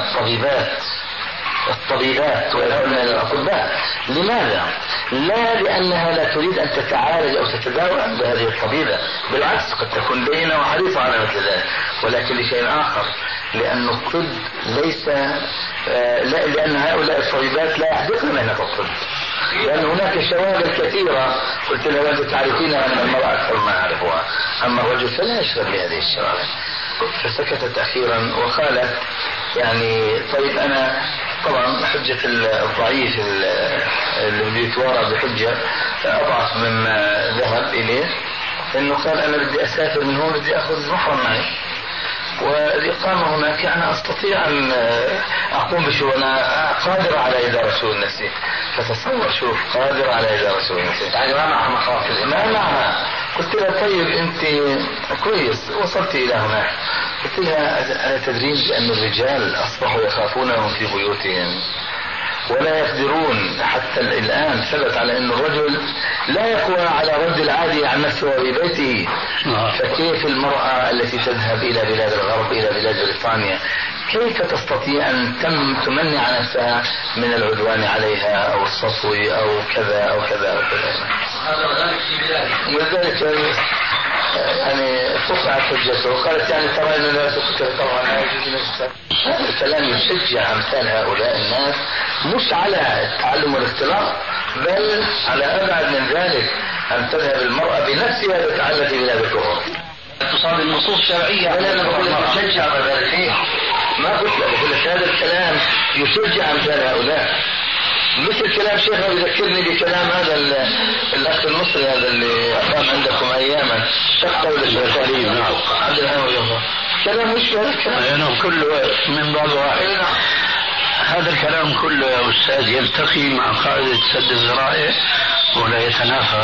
الطبيبات ويذهبن الى الاطباء. لماذا؟ لا لانها لا تريد ان تتعالج او تتداوى عند هذه الطبيبه، بالعكس قد تكون لينه وحريصه على مثل ذلك، ولكن لشيء اخر، لان الطب ليس لان هؤلاء الطبيبات لا يحدثن مهنه الطب، لان هناك شواغل كثيره قلت لها انت تعرفين ان المراه اكثر ما اعرفها، اما الرجل فلا يشغل بهذه الشواغل. فسكتت اخيرا وقالت يعني طيب انا طبعا حجة الضعيف اللي بيتوارى بحجة أضعف مما ذهب إليه، إنه قال أنا بدي أسافر من هون، بدي أخذ محرم معي، والإقامة هناك يعني أستطيع أن أقوم بشو، أنا قادر على إدارة شؤون نفسي. فتصور شوف، قادر على إدارة شؤون نفسي، يعني ما معها مخاطر، ما معها. قلت لها طيب أنت كويس وصلت إلى هناك، قلت لها ألا تدرين بأن الرجال أصبحوا يخافونهم في بيوتهم ولا يقدرون، حتى الآن ثبت على أن الرجل لا يقوى على رد العادي عن نفسه في بيته، فكيف المرأة التي تذهب إلى بلاد الغرب، إلى بلاد بريطانيا، كيف تستطيع أن تمنع نفسها من العدوان عليها أو السطو أو كذا أو كذا أو كذا. ولذلك يعني قطعت حجته وقالت يعني ترى أنه لا تفكر طبعا. هذا الكلام يشجع أمثال هؤلاء الناس مش على التعلم والاختلاط، بل على أبعد من ذلك، أن تذهب المرأة بنفسها لتتعلم في بلاد الكفر. تصاب النصوص الشرعية. أنا بقول يشجع ذلك، ما قلت لك هذا الكلام يشجع أمثال هؤلاء. مثل كلام شيخنا يذكرني بكلام هذا الأخ المصري هذا اللي أقام عندكم أياما، شقه للشيخ. نعم. عبد الحميد. كلام مش هذا الكلام. كله من بعض واحد. هذا الكلام كله يا أستاذ يلتقي مع قاعدة سد الذرائع ولا يتنافى.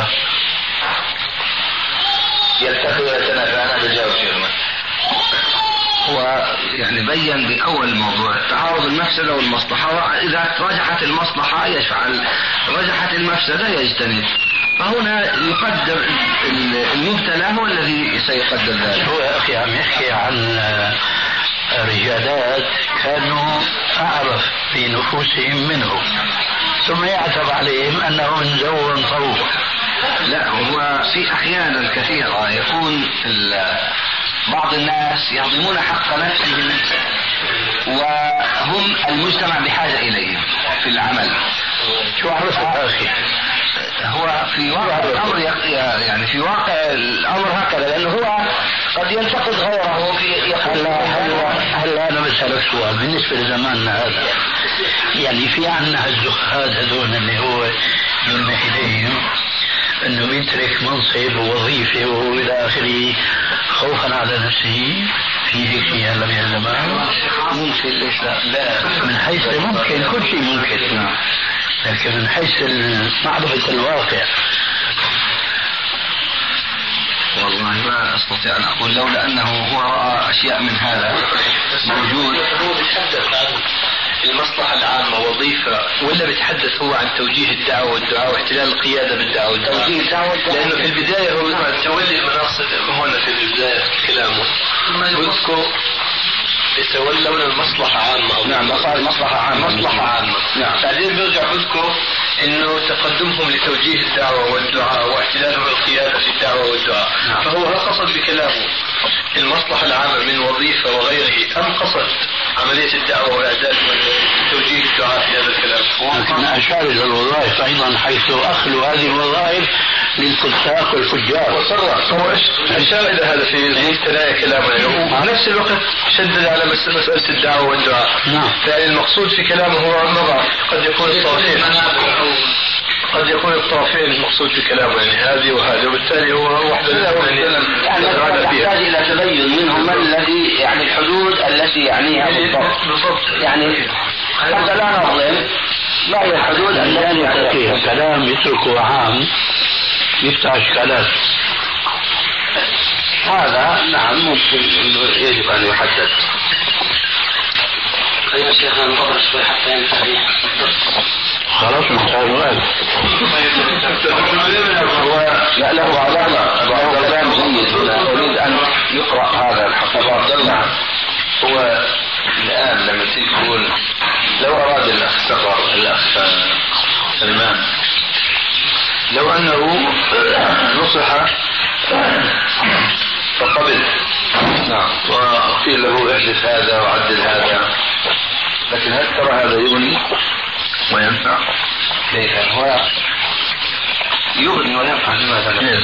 يلتقي ويتنافى. أنا بجاوب شيخنا. هو يعني بين بأول موضوع تعارض المفسدة والمصلحة، وإذا رجحت المصلحة يفعل، رجحت المفسدة يجتنب. فهنا يقدر المبتلى هو الذي سيقدر ذلك. هو يا أخي عم يحكي عن رجالات كانوا أعرف في نفوسهم منه، ثم يعتب عليهم أنهم زوا فوق. لا، هو في أحيانا كثيرة يكون بعض الناس يهضمون حق نفسهم وهم المجتمع بحاجة إليهم في العمل. شو عرفت أخي؟ هو في واقع الأمر يعني في واقع الأمر هكذا، لأنه هو قد ينتقد غيره في هل أنا بسألك سؤال بالنسبة لزماننا هذا، يعني في عنا الزهاد هذول اللي هو يلمح إليهم انه بيترك منصب ووظيفه والى اخره خوفا على نفسه، في هيك شيء هلا بهالزمان؟ ممكن، ليش لا؟ لا، من حيث ممكن كل شيء ممكن، لكن من حيث معرفة الواقع والله ما استطيع ان اقول، لولا انه هو راى اشياء من هذا موجود. المصلحة العامة وظيفة، ولا بيتحدث هو عن توجيه الدعوة والدعاء واحتلال القيادة بالدعوة والدعاء؟ لأنه في البداية هو تولي المناصب هنا في البداية كلامه يذكر يتولون المصلحة عامة. نعم، قال مصلحة عامة. نعم. بعدين بيرجع يذكر انه تقدمهم لتوجيه الدعوة والدعاء واحتلالهم القيادة في الدعوة والدعاء. نعم. فهو هل قصد بكلامه المصلحة العامة من وظيفة وغيره، أم قصد عملية الدعوة وإعداد توجيه الدعاء في هذا الكلام؟ لكن أشار إلى الوظائف أيضا، حيث أخلو هذه الوظائف للفساق والفجار. هو أشار إلى هذا في ثنايا كلامه، وفي نفس الوقت شدد على مسألة الدعوة والدعاء. نعم. يعني المقصود في كلامه هو النظر، قد يكون الطرفين المقصود في كلامه، يعني هذه وهذه، وبالتالي هو واحدة يعني يحتاج إلى تبين منهم ما الذي يعني الحدود التي يعنيها بالضبط. يعني حتى لا نظلم ما هي الحدود التي يعنيها. كلام يتركه عام يفتح إشكالات. هذا نعم ممكن يجب أن يحدد. يا شيخنا نقدر شوي حتى ينتهي. خلاص انتهى. لا له علامة. جيد هنا أريد أن يقرأ هذا الحقيقة. نعم. هو الآن لما تيجي تقول لو أراد الأخ سفر الأخ سلمان لو أنه نصح فقبل نعم وقيل له احدث هذا وعدل هذا، لكن هل ترى هذا يغني وينفع؟ كيف هو يغني وينفع؟ لماذا لا؟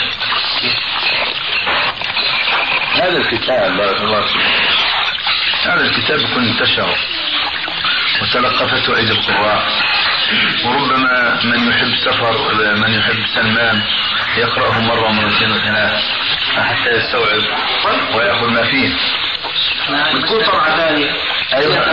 هذا الكتاب بارك الله فيك، هذا الكتاب يكون انتشر وتلقفته أيدي القراء، وربما من يحب سفر من يحب سلمان يقرأه مرة ومرتين وثلاث حتى يستوعب ويأخذ ما فيه. وتكون طبعا ثانية. أيوة.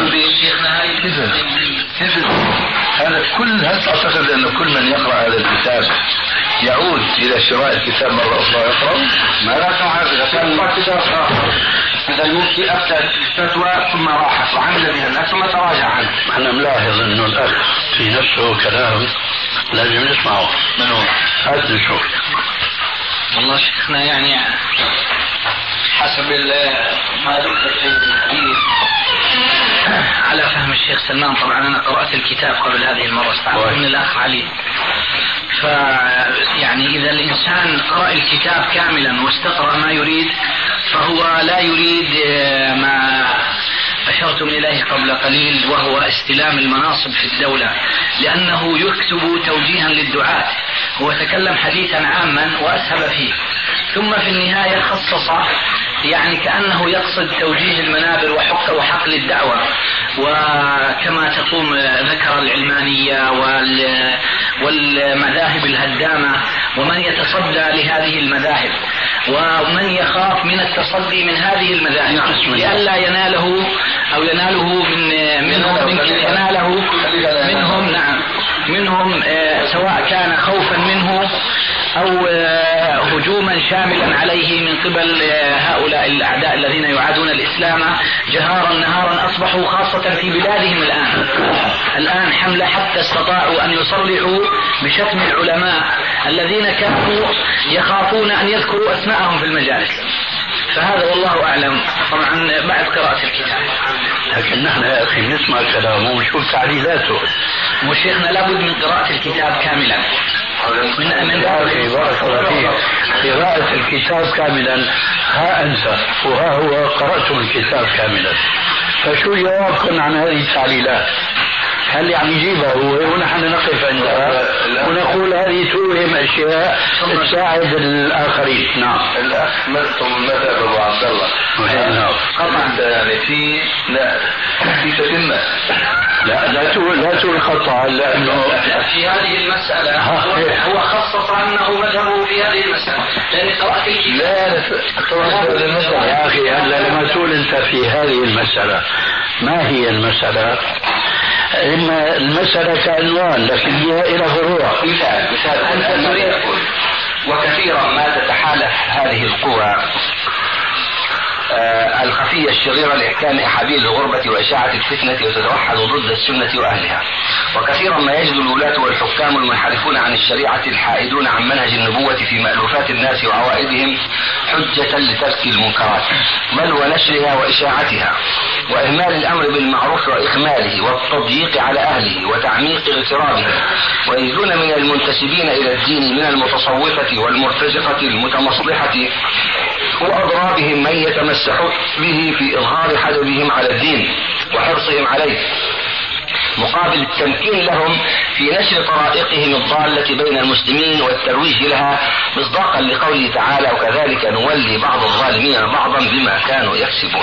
هذا كل هل تعتقد أن كل من يقرأ هذا الكتاب يعود إلى شراء الكتاب مرة أخرى يقرأ؟ ما لا تعرف إذا كان ما كتاب آخر مثل المفتي أفتى الفتوى ثم راحت وعمل بها الناس ثم تراجع عنه. أنا ملاحظ أنه الأخ في نفسه كلام لازم نسمعه. من هو؟ هات نشوف. والله شيخنا يعني حسب ما ذكر في الحديث على فهم الشيخ سلمان، طبعا أنا قرأت الكتاب قبل هذه المرة استعرض من الأخ علي، يعني إذا الإنسان قرأ الكتاب كاملا واستقرأ ما يريد فهو لا يريد ما أشرتم إليه قبل قليل وهو استلام المناصب في الدولة، لأنه يكتب توجيها للدعاة. هو تكلم حديثا عاما وأسهب فيه، ثم في النهاية خصص يعني كأنه يقصد توجيه المنابر وحقل الدعوة، وكما تقوم ذكر العلمانية والمذاهب الهدامة ومن يتصدى لهذه المذاهب ومن يخاف من التصدي من هذه المذاهب لئلا يناله أو يناله منهم سواء كان خوفا منه أو هجوما شاملا عليه من قبل هؤلاء الأعداء الذين يعادون الإسلام جهارا نهارا. أصبحوا خاصة في بلادهم الآن حملة حتى استطاعوا أن يصرحوا بشتم العلماء الذين كانوا يخافون أن يذكروا أسماءهم في المجالس. فهذا والله أعلم طبعا بعد قراءة الكتاب. لكن نحن يا أخي نسمع كلامه ونشوف تعليلاته، وشيخنا لابد من قراءة الكتاب كاملا. من أخي بارك الله فيك، قراءة الكتاب كاملا. ها أنت وها هو قرأتم الكتاب كاملا، فشو جوابكم عن هذه التعليلات؟ هل يعني يجيبها هو ونحن نقف عندها ونقول هذه توهم أشياء تساعد الآخرين؟ نعم. الأخ ملتم مذهب أبو عبد الله. نعم. قطعا يعني في تتمة. لا تقول قطعا، لأنه في هذه المسألة هو خصص أنه مذهبه في هذه المسألة لأن قرأت الكتاب. يا أخي هلا لما تقول أنت في هذه المسألة، ما هي المسألة؟ إما المسألة كعنوان لكن هي إلى فروع. مثال أنت تريد وكثيرا ما تتحالف هذه القوى الخفية الشريرة لإحكام أحابيل الغربة وإشاعة الفتنة وتتوحد ضد السنة وأهلها، وكثيرا ما يجد الولاة والحكام المنحرفون عن الشريعة الحائدون عن منهج النبوة في مألوفات الناس وعوائدهم حجة لترك المنكرات بل ونشرها وإشاعتها وإهمال الأمر بالمعروف وإخماله والتضييق على أهله وتعميق اغترابه، ويجدون من المنتسبين إلى الدين من المتصوفة والمرتزقة المتمصلحة وأضرابهم من يتمسح به في إظهار حدبهم على الدين وحرصهم عليه مقابل التمكين لهم في نشر طرائقهم الضالة بين المسلمين والترويج لها مصداقا لقوله تعالى وكذلك نولي بعض الظالمين بعضا بما كانوا يكسبون.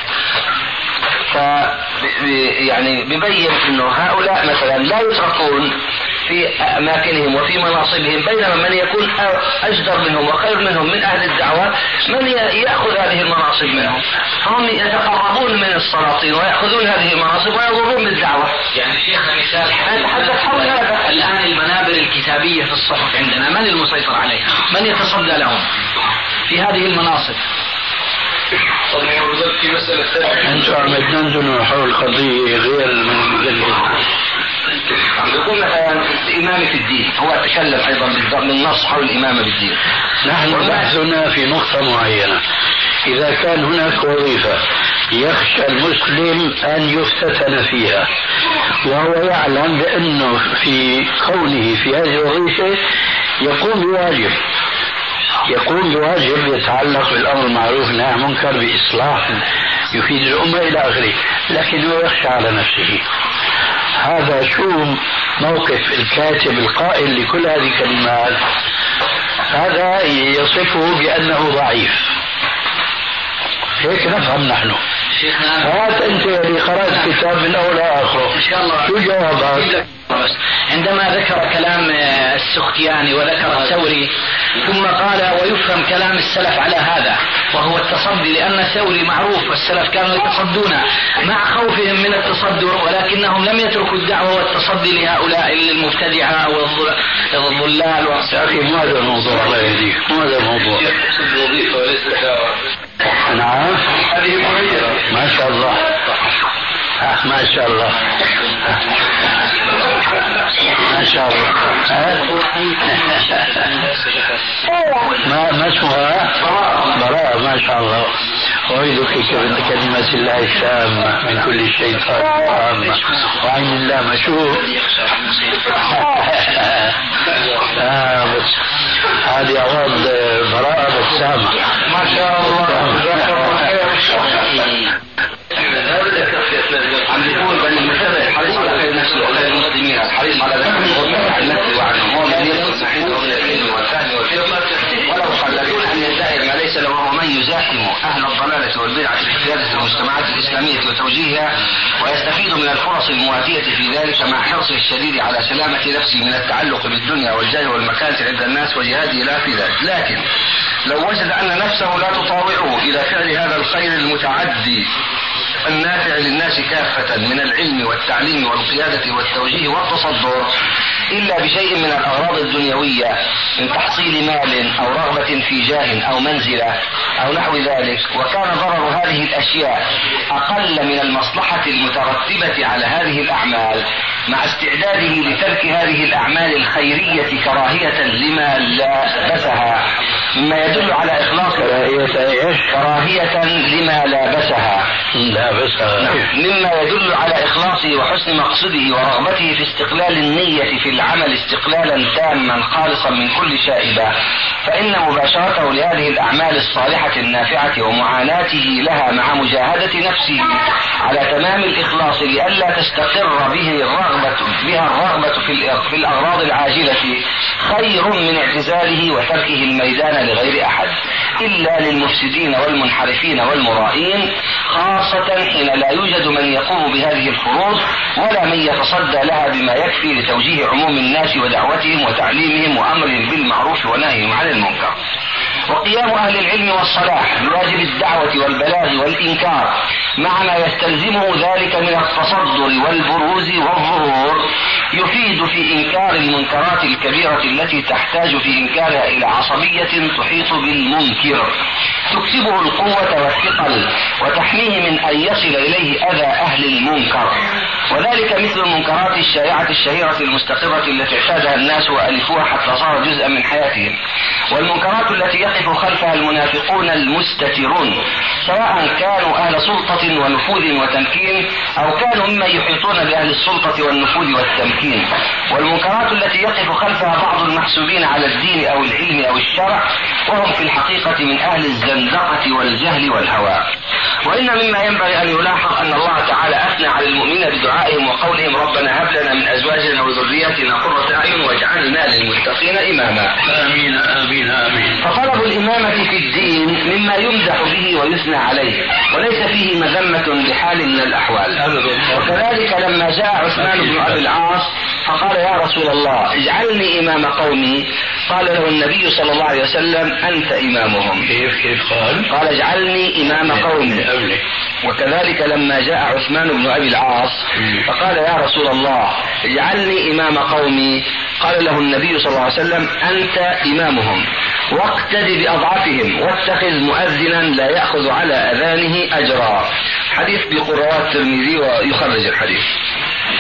يعني ببين انه هؤلاء مثلا لا يتركون في اماكنهم وفي مناصبهم، بينما من يكون اجدر منهم وخير منهم من اهل الدعوة من ياخذ هذه المناصب منهم، فهم يتقربون من السلاطين وياخذون هذه المناصب ويضرون بالدعوة. يعني شيخنا مثال نتحدث حول هذا. الان المنابر الكتابية في الصحف عندنا من المسيطر عليها؟ من يتصدى لهم في هذه المناصب؟ أنتم عم تدندنوا حول قضية غير من يقول مثلا الإمامة في الدين، هو تكلم أيضا بالنص حول الإمامة بالدين. نحن بحثنا في نقطة معينة، إذا كان هناك وظيفة يخشى المسلم أن يفتتن فيها وهو يعلم بأنه في كونه في هذه الوظيفة يقوم بواجب يتعلق بالأمر المعروف والنهي عن المنكر بإصلاح يفيد الأمة إلى آخره، لكنه يخشى على نفسه. هذا شو موقف الكاتب القائل لكل هذه الكلمات؟ هذا يصفه بأنه ضعيف، هيك نفهم نحن. هات أنت اللي قرأت الكتاب من أول آخره إن شاء الله شو جوابك؟ عندما ذكر كلام السختياني وذكر الثوري ثم قال ويفهم كلام السلف على هذا وهو التصدي، لأن الثوري معروف والسلف كانوا يتصدون مع خوفهم من التصدر، ولكنهم لم يتركوا الدعوة والتصدي لهؤلاء المبتدعة أو الضلال. أخي ما هذا الموضوع، الله يهديك، ما هذا الموضوع. نعم هذه مغيرة ما شاء الله ما شاء الله ما شاء الله. ما اسمها براءة ما شاء الله. أعيذك كلمة الله التامة من كل شيطان وعامة وعين الله مشهور. هذه أعراض براءة بسامة ما شاء الله. عم يقول بل المتابع الحريص على خير نفسه وخير المسلمين، الحريص على ذكر الغربة عن نفسه وعنه، هو من يقصد نحيده من العلم والفهم والفقه، ولو قلدون أن يدعي ما ليس له وهو من يزاحم أهل الضلالة والبدعة في قيادة المجتمعات الإسلامية وتوجيهها ويستفيد من الفرص المواتية في ذلك مع حرصه الشديد على سلامة نفسه من التعلق بالدنيا والجاه والمكانة عند الناس وجهاده لا في ذلك. لكن لو وجد أن نفسه لا تطاوعه إلى فعل هذا الخير المتعدي النافع للناس كافة من العلم والتعليم والقيادة والتوجيه والتصدر إلا بشيء من الأغراض الدنيوية من تحصيل مال أو رغبة في جاه أو منزلة أو نحو ذلك، وكان ضرر هذه الأشياء أقل من المصلحة المترتبة على هذه الأعمال، مع استعداده لترك هذه الأعمال الخيرية كراهية لما لابسها، مما يدل على إخلاص كراهية لما لابسها مما يدل على إخلاصه وحسن مقصده ورغبته في استقلال النية في العمل استقلالا تاما خالصا من كل شائبة، فإن مباشرته لهذه الأعمال الصالحة النافعة ومعاناته لها مع مجاهدة نفسه على تمام الإخلاص لئلا تستقر بها الرغبة في الأغراض العاجلة خير من اعتزاله وتركه الميدان لغير أحد إلا للمفسدين والمنحرفين والمرائين، خاصة حين لا يوجد من يقوم بهذه الفروض ولا من يتصدى لها بما يكفي لتوجيه عموم الناس ودعوتهم وتعليمهم وأمرهم بالمعروف ونهيهم عن المنكر. وقيام أهل العلم والصلاح بواجب الدعوة والبلاغ والإنكار مع ما يستلزمه ذلك من التصدر والبروز والظهور يفيد في إنكار المنكرات الكبيرة التي تحتاج في إنكارها إلى عصبية تحيط بالمنكر تكسبه القوة والثقل وتحميه من أن يصل إليه أذى أهل المنكر، وذلك مثل المنكرات الشائعة الشهيرة المستقرة التي اعتادها الناس وألفوها حتى صار جزءا من حياتهم، والمنكرات التي يقف خلفها المنافقون المستترون سواء كانوا أهل سلطة ونفوذ وتمكين أو كانوا ممن يحيطون بأهل السلطة والنفوذ والتمكين، والمنكرات التي يقف خلفها بعض المحسوبين على الدين أو العلم أو الشرع وهم في الحقيقة من أهل الزندقة والجهل والهوى. وإن مما ينبغي أن يلاحظ أن الله تعالى أثنى على المؤمنين بدعائهم وقولهم ربنا هب لنا من أزواجنا وذرياتنا قرة أعين واجعلنا للمتقين إماما. آمين آمين آمين. فطلب الإمامة في الدين مما يمدح به ويثنى عليه وليس فيه مذمة بحال من الأحوال. وكذلك لما جاء عثمان بن أبي العاص فقال يا رسول الله اجعلني إمام قومي، قال له النبي صلى الله عليه وسلم أنت إمامهم. كيف قال؟ قال اجعلني إمام قومي. وكذلك لما جاء عثمان بن أبي العاص فقال يا رسول الله اجعلني إمام قومي، قال له النبي صلى الله عليه وسلم أنت إمامهم واقتد بأضعفهم واتخذ مؤذنا لا يأخذ على أذانه أجرا. حديث بقراءة الترمذي ويخرج الحديث.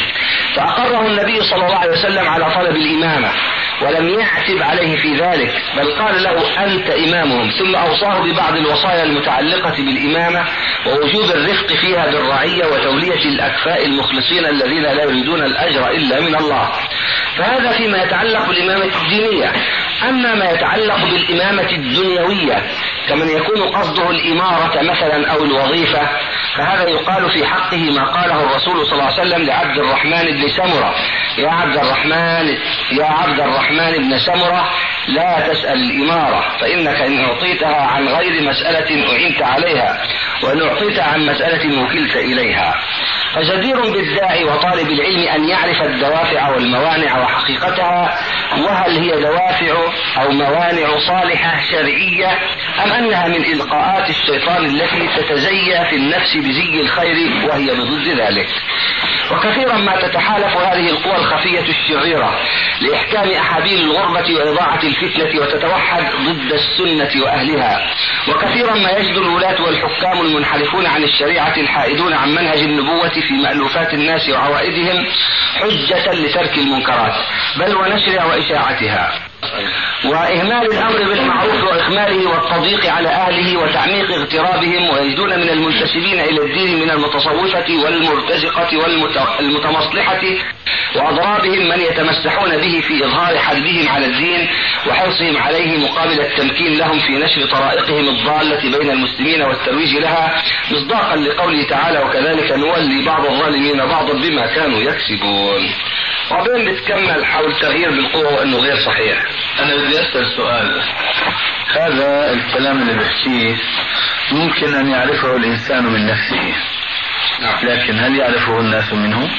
فأقره النبي صلى الله عليه وسلم على طلب الإمامة ولم يعتب عليه في ذلك، بل قال له أنت إمامهم، ثم أوصاه ببعض الوصايا المتعلقة بالإمامة ووجوب الرفق فيها بالرعية وتولية الأكفاء المخلصين الذين لا يريدون الأجر إلا من الله. فهذا فيما يتعلق بالإمامة الدينية. أما ما يتعلق بالإمامة الدنيوية كمن يكون قصده الإمارة مثلا أو الوظيفة، فهذا يقال في حقه ما قاله الرسول صلى الله عليه وسلم لعبد الرحمن بن سمرة: يا عبد الرحمن بن سمرة، لا تسأل الإمارة، فإنك إن أعطيتها عن غير مسألة أعنت عليها، وإن أعطيتها عن مسألة وكلت إليها. فجدير بالداعي وطالب العلم أن يعرف الدوافع والموانع وحقيقتها، وهل هي دوافع أو موانع صالحة شرعية أم أنها من إلقاءات الشيطان التي تتزيى في النفس بزي الخير وهي بضد ذلك. وكثيرا ما تتحالف هذه القوى الخفية الشريرة لإحكام أحابيل الغربة وإضاعة الفتنة وتتوحد ضد السنة وأهلها. وكثيرا ما يجد الولاة والحكام المنحرفون عن الشريعة الحائدون عن منهج النبوة في مألوفات الناس وعوائدهم حجة لترك المنكرات بل ونشرها وإشاعتها، وإهمال الأمر بالمعروف وإخماله والتضييق على أهله وتعميق اغترابهم. ويجدون من المنتسبين إلى الدين من المتصوفة والمرتزقة والمتمصلحة وأضرابهم من يتمسحون به في إظهار حلبهم على الدين وحرصهم عليه مقابل التمكين لهم في نشر طرائقهم الضالة بين المسلمين والترويج لها، مصداقا لقوله تعالى: وكذلك نولي بعض الظالمين بعضا بما كانوا يكسبون. وبين بتكمل حول تغيير بالقوة وأنه غير صحيح. أنا بدي أسأل سؤال. هذا الكلام اللي بحكيه ممكن أن يعرفه الإنسان من نفسه، لكن هل يعرفه الناس منه؟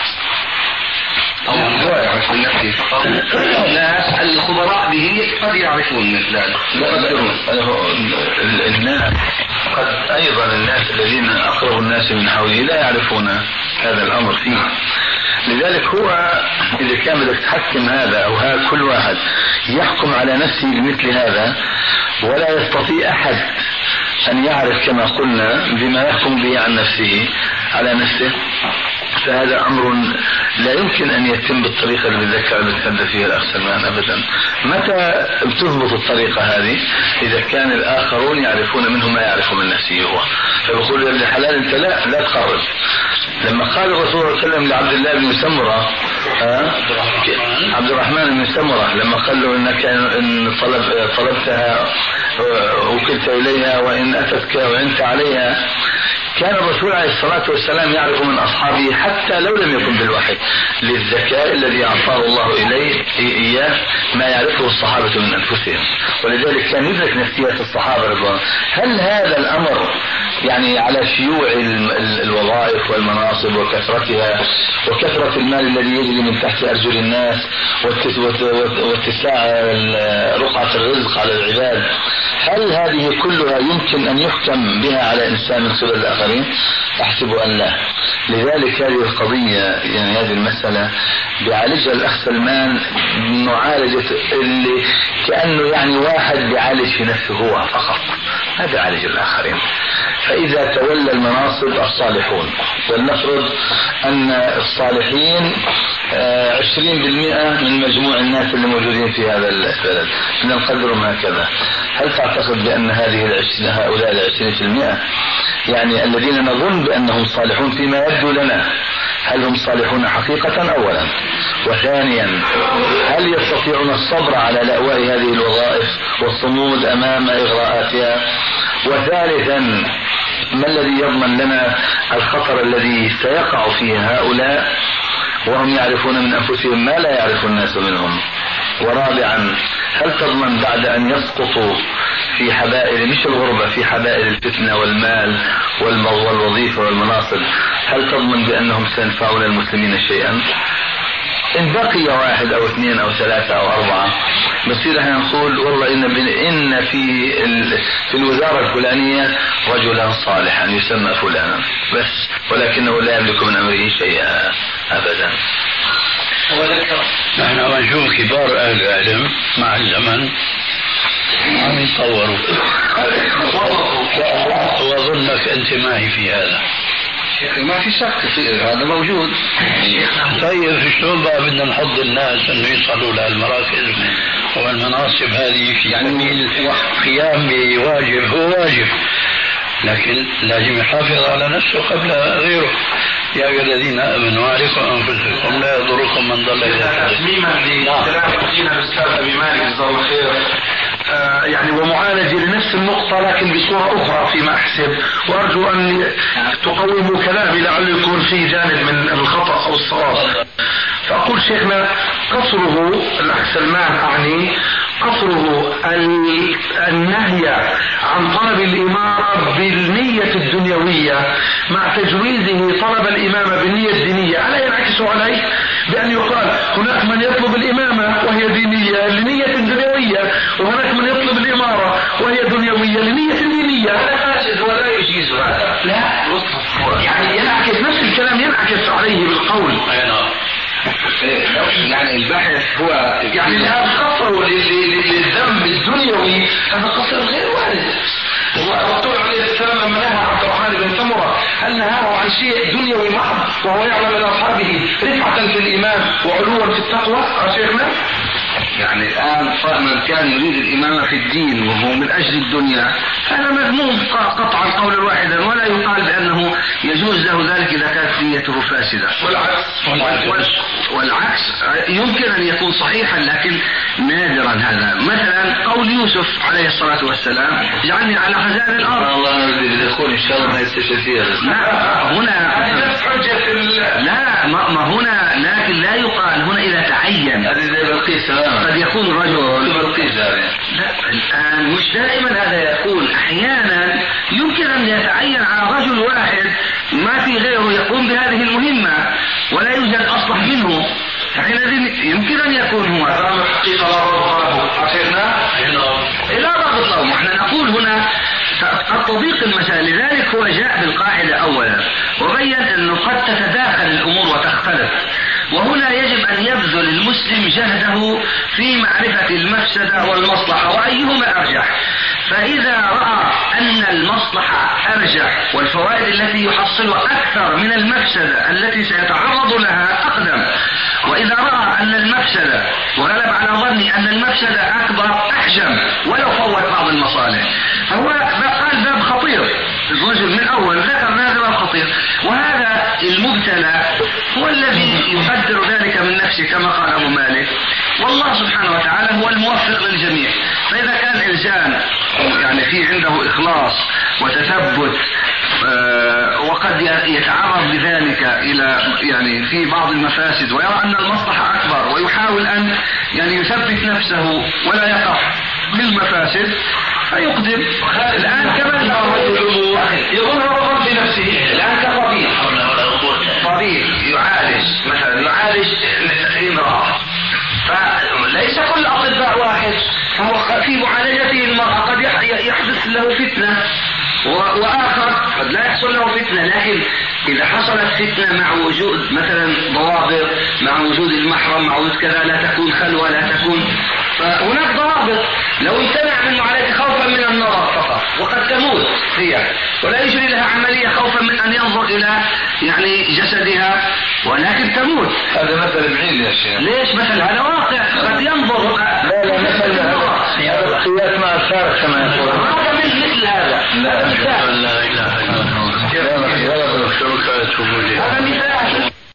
أو لا يعرف من نفسه فقط. الناس الخبراء به قد يعرفون مثل ذلك، الناس قد أيضا الناس الذين أقرب الناس من حوله لا يعرفون هذا الأمر فيه. لذلك هو إذا كان بدك تحكم هذا أو هذا، كل واحد يحكم على نفسه بمثل هذا ولا يستطيع أحد أن يعرف كما قلنا بما يحكم به عن نفسه على نفسه، فهذا أمر لا يمكن أن يتم بالطريقة اللي بتحدث فيها الأخ سلمان أبدا. متى بتضبط الطريقة هذه؟ إذا كان الآخرون يعرفون منه ما يعرف من نفسه هو، فبقول ابن حلال أنت لا تخرج. لما قال الرسول صلى الله عليه وسلم لعبد الله بن سمرة، عبد الرحمن بن سمرة، لما قال له إنك إن طلبتها وكلت إليها وإن أتتك وعنت عليها، كان الرسول عليه الصلاة والسلام يعرف من أصحابه حتى لو لم يكن بالوحي للذكاء الذي أعطاه الله إياه ما يعرفه الصحابة من أنفسهم، ولذلك كان يدرك نفسيات الصحابة رضوان. هل هذا الأمر يعني على شيوع الوظائف والمناصب وكثرتها وكثرة المال الذي يجري من تحت أرجل الناس واتساع رقعة الرزق على العباد، هل هذه كلها يمكن أن يحكم بها على إنسان من قبل الآخرين؟ أحسب أن لا. لذلك هذه القضية يعني هذه المسألة بيعالجها الأخ سلمان معالجة اللي كأنه يعني واحد بيعالج في نفسه هو فقط، ما بيعالج الآخرين. فإذا تولى المناصب الصالحون، ولنفرض أن الصالحين 20% من مجموع الناس اللي موجودين في هذا البلد، نقدرهم هكذا، هل تعتقد بأن هؤلاء 20% يعني الذين نظن بأنهم صالحون فيما يبدو لنا، هل هم صالحون حقيقة أولا؟ وثانيا هل يستطيعون الصبر على لأواء هذه الوظائف والصمود أمام إغراءاتها؟ وثالثا ما الذي يضمن لنا الخطر الذي سيقع فيه هؤلاء وهم يعرفون من أنفسهم ما لا يعرف الناس منهم؟ ورابعا هل تضمن بعد أن يسقطوا في حبائل مش الغربة، في حبائل الفتنة والمال والوظيفة والمناصب، هل تضمن بأنهم سينفعون المسلمين شيئا؟ إن بقي 1 أو 2 أو 3 أو 4 بصير احنا نقول والله إن في الوزارة الفلانية رجلا صالحا يسمى فلانا بس، ولكنه لا يملك من أمره شيئا أبدا. نحن نشوف كبار أهل العلم مع الزمن عم يتطوروا، وأظنك أنت معي في هذا. ما في شك هذا موجود. طيب شلون بقى بدنا نحض الناس انه يصلوا لهالمراكز والمناصب هذه في يعني القيام بواجب هو واجب، لكن لازم يحافظ على نفسه قبل غيره. يا أيها الذين آمنوا عليكم أنفسكم لا يضركم من ضل إذا تتميما لكلام أخينا الأستاذ أبي مالك جزاه الله خير، يعني ومعالجة لنفس النقطة لكن بصورة أخرى فيما أحسب، وأرجو أن تقوموا كلامي لعله يكون في جانب من الخطأ أو الصواب. فأقول شيخنا قصره الأخ سلمان أعني قصره النهي عن طلب الإمارة بالنية الدنيوية مع تجويزه طلب الإمامة بالنية الدينية، ألا ينعكس عليه بأن يقال هناك من يطلب الإمامة وهي دينية لنية دنيوية، وهناك من يطلب الإمارة وهي دنيوية لنية دينية؟ هذا فاسد ولا يجيز هذا. لا يعني ينعكس نفس الكلام ينعكس عليه بالقول. يعني البحث هو يعني الآن قصروا للذنب الدنيوي، هذا قصر غير وارد. والرسول عليه السلام لما نهى عبد الرحمن بن سمرة هل نهاه عن شيء دنيوي محض وهو يعلم من أصحابه رفعة في الإيمان وعلوا في التقوى؟ شيخنا يعني الآن من كان يريد الإمامة في الدين وهو من أجل الدنيا هذا مذموم قطعا قولا واحدا، ولا يقال بأنه يجوز له ذلك إذا كانت نيته فاسدة. والعكس يمكن أن يكون صحيحا لكن نادرا. هذا مثلا قول يوسف عليه الصلاة والسلام اجعلني على خزائن الأرض. الله يدخل إن شاء الله ما يكتشف فيها. لا هنا لا ما هنا، لكن لا يقال هنا إذا تعين. هذه زي بلقيس قد يكون رجل الآن مش دائما هذا يكون، أحيانا يمكن أن يتعين على رجل واحد ما في غيره يقوم بهذه المهمة ولا يوجد أصلح منه، فحينئذ يمكن أن يكون هو حقيقة لا ضابط له. احنا نقول هنا قد تضيق المسائل، لذلك هو جاء بالقاعدة أولا وبين أنه قد تتداخل الأمور وتختلف، وهنا يجب أن يبذل المسلم جهده في معرفة المفسدة والمصلحة وأيهما أرجح. فإذا رأى أن المصلحة أرجح والفوائد التي يحصلها أكثر من المفسدة التي سيتعرض لها أقدم، وإذا رأى أن المفسدة وغلب على ظني أن المفسدة أكبر أحجم ولو فوت بعض المصالح. فهو قال باب خطير، الرجل من أول ذكر هذا باب خطير، وهذا المبتلى هو الذي يقدر ذلك من نفسه كما قال أبو مالك، والله سبحانه وتعالى هو الموفق للجميع. فإذا كان إنسان يعني في عنده إخلاص وتثبت وقد يتعرض بذلك إلى يعني في بعض المفاسد ويرى أن المصلحة أكبر ويحاول أن يعني يثبت نفسه ولا يقع بالمفاسد فيقدم. الآن كمان يظهر في نفسه الآن كطبيب يعالج مثلا يعالج امرأة، فليس كل الأطباء واحد، فهو في معالجته المرأة قد يحدث له فتنة وآخر قد لا يحصل له فتنة، لكن إذا حصلت فتنة مع وجود مثلا ضوابط، مع وجود المحرم، مع وجود كذا، لا تكون خلوة، لا تكون، فهناك ضوابط. لو امتنع من معالجة خوفا من النظر فقط وقد تموت هي ولا يجري لها عملية خوفا من أن ينظر إلى يعني جسدها ولكن تموت، هذا مثل بعيد يا شيخ. ليش مثل؟ هذا واقع قد ينظر. لا مثل هذا القياس مع الفارق كما يقول. هذا مثل هذا. لا إله إلا الله. هذا مثال.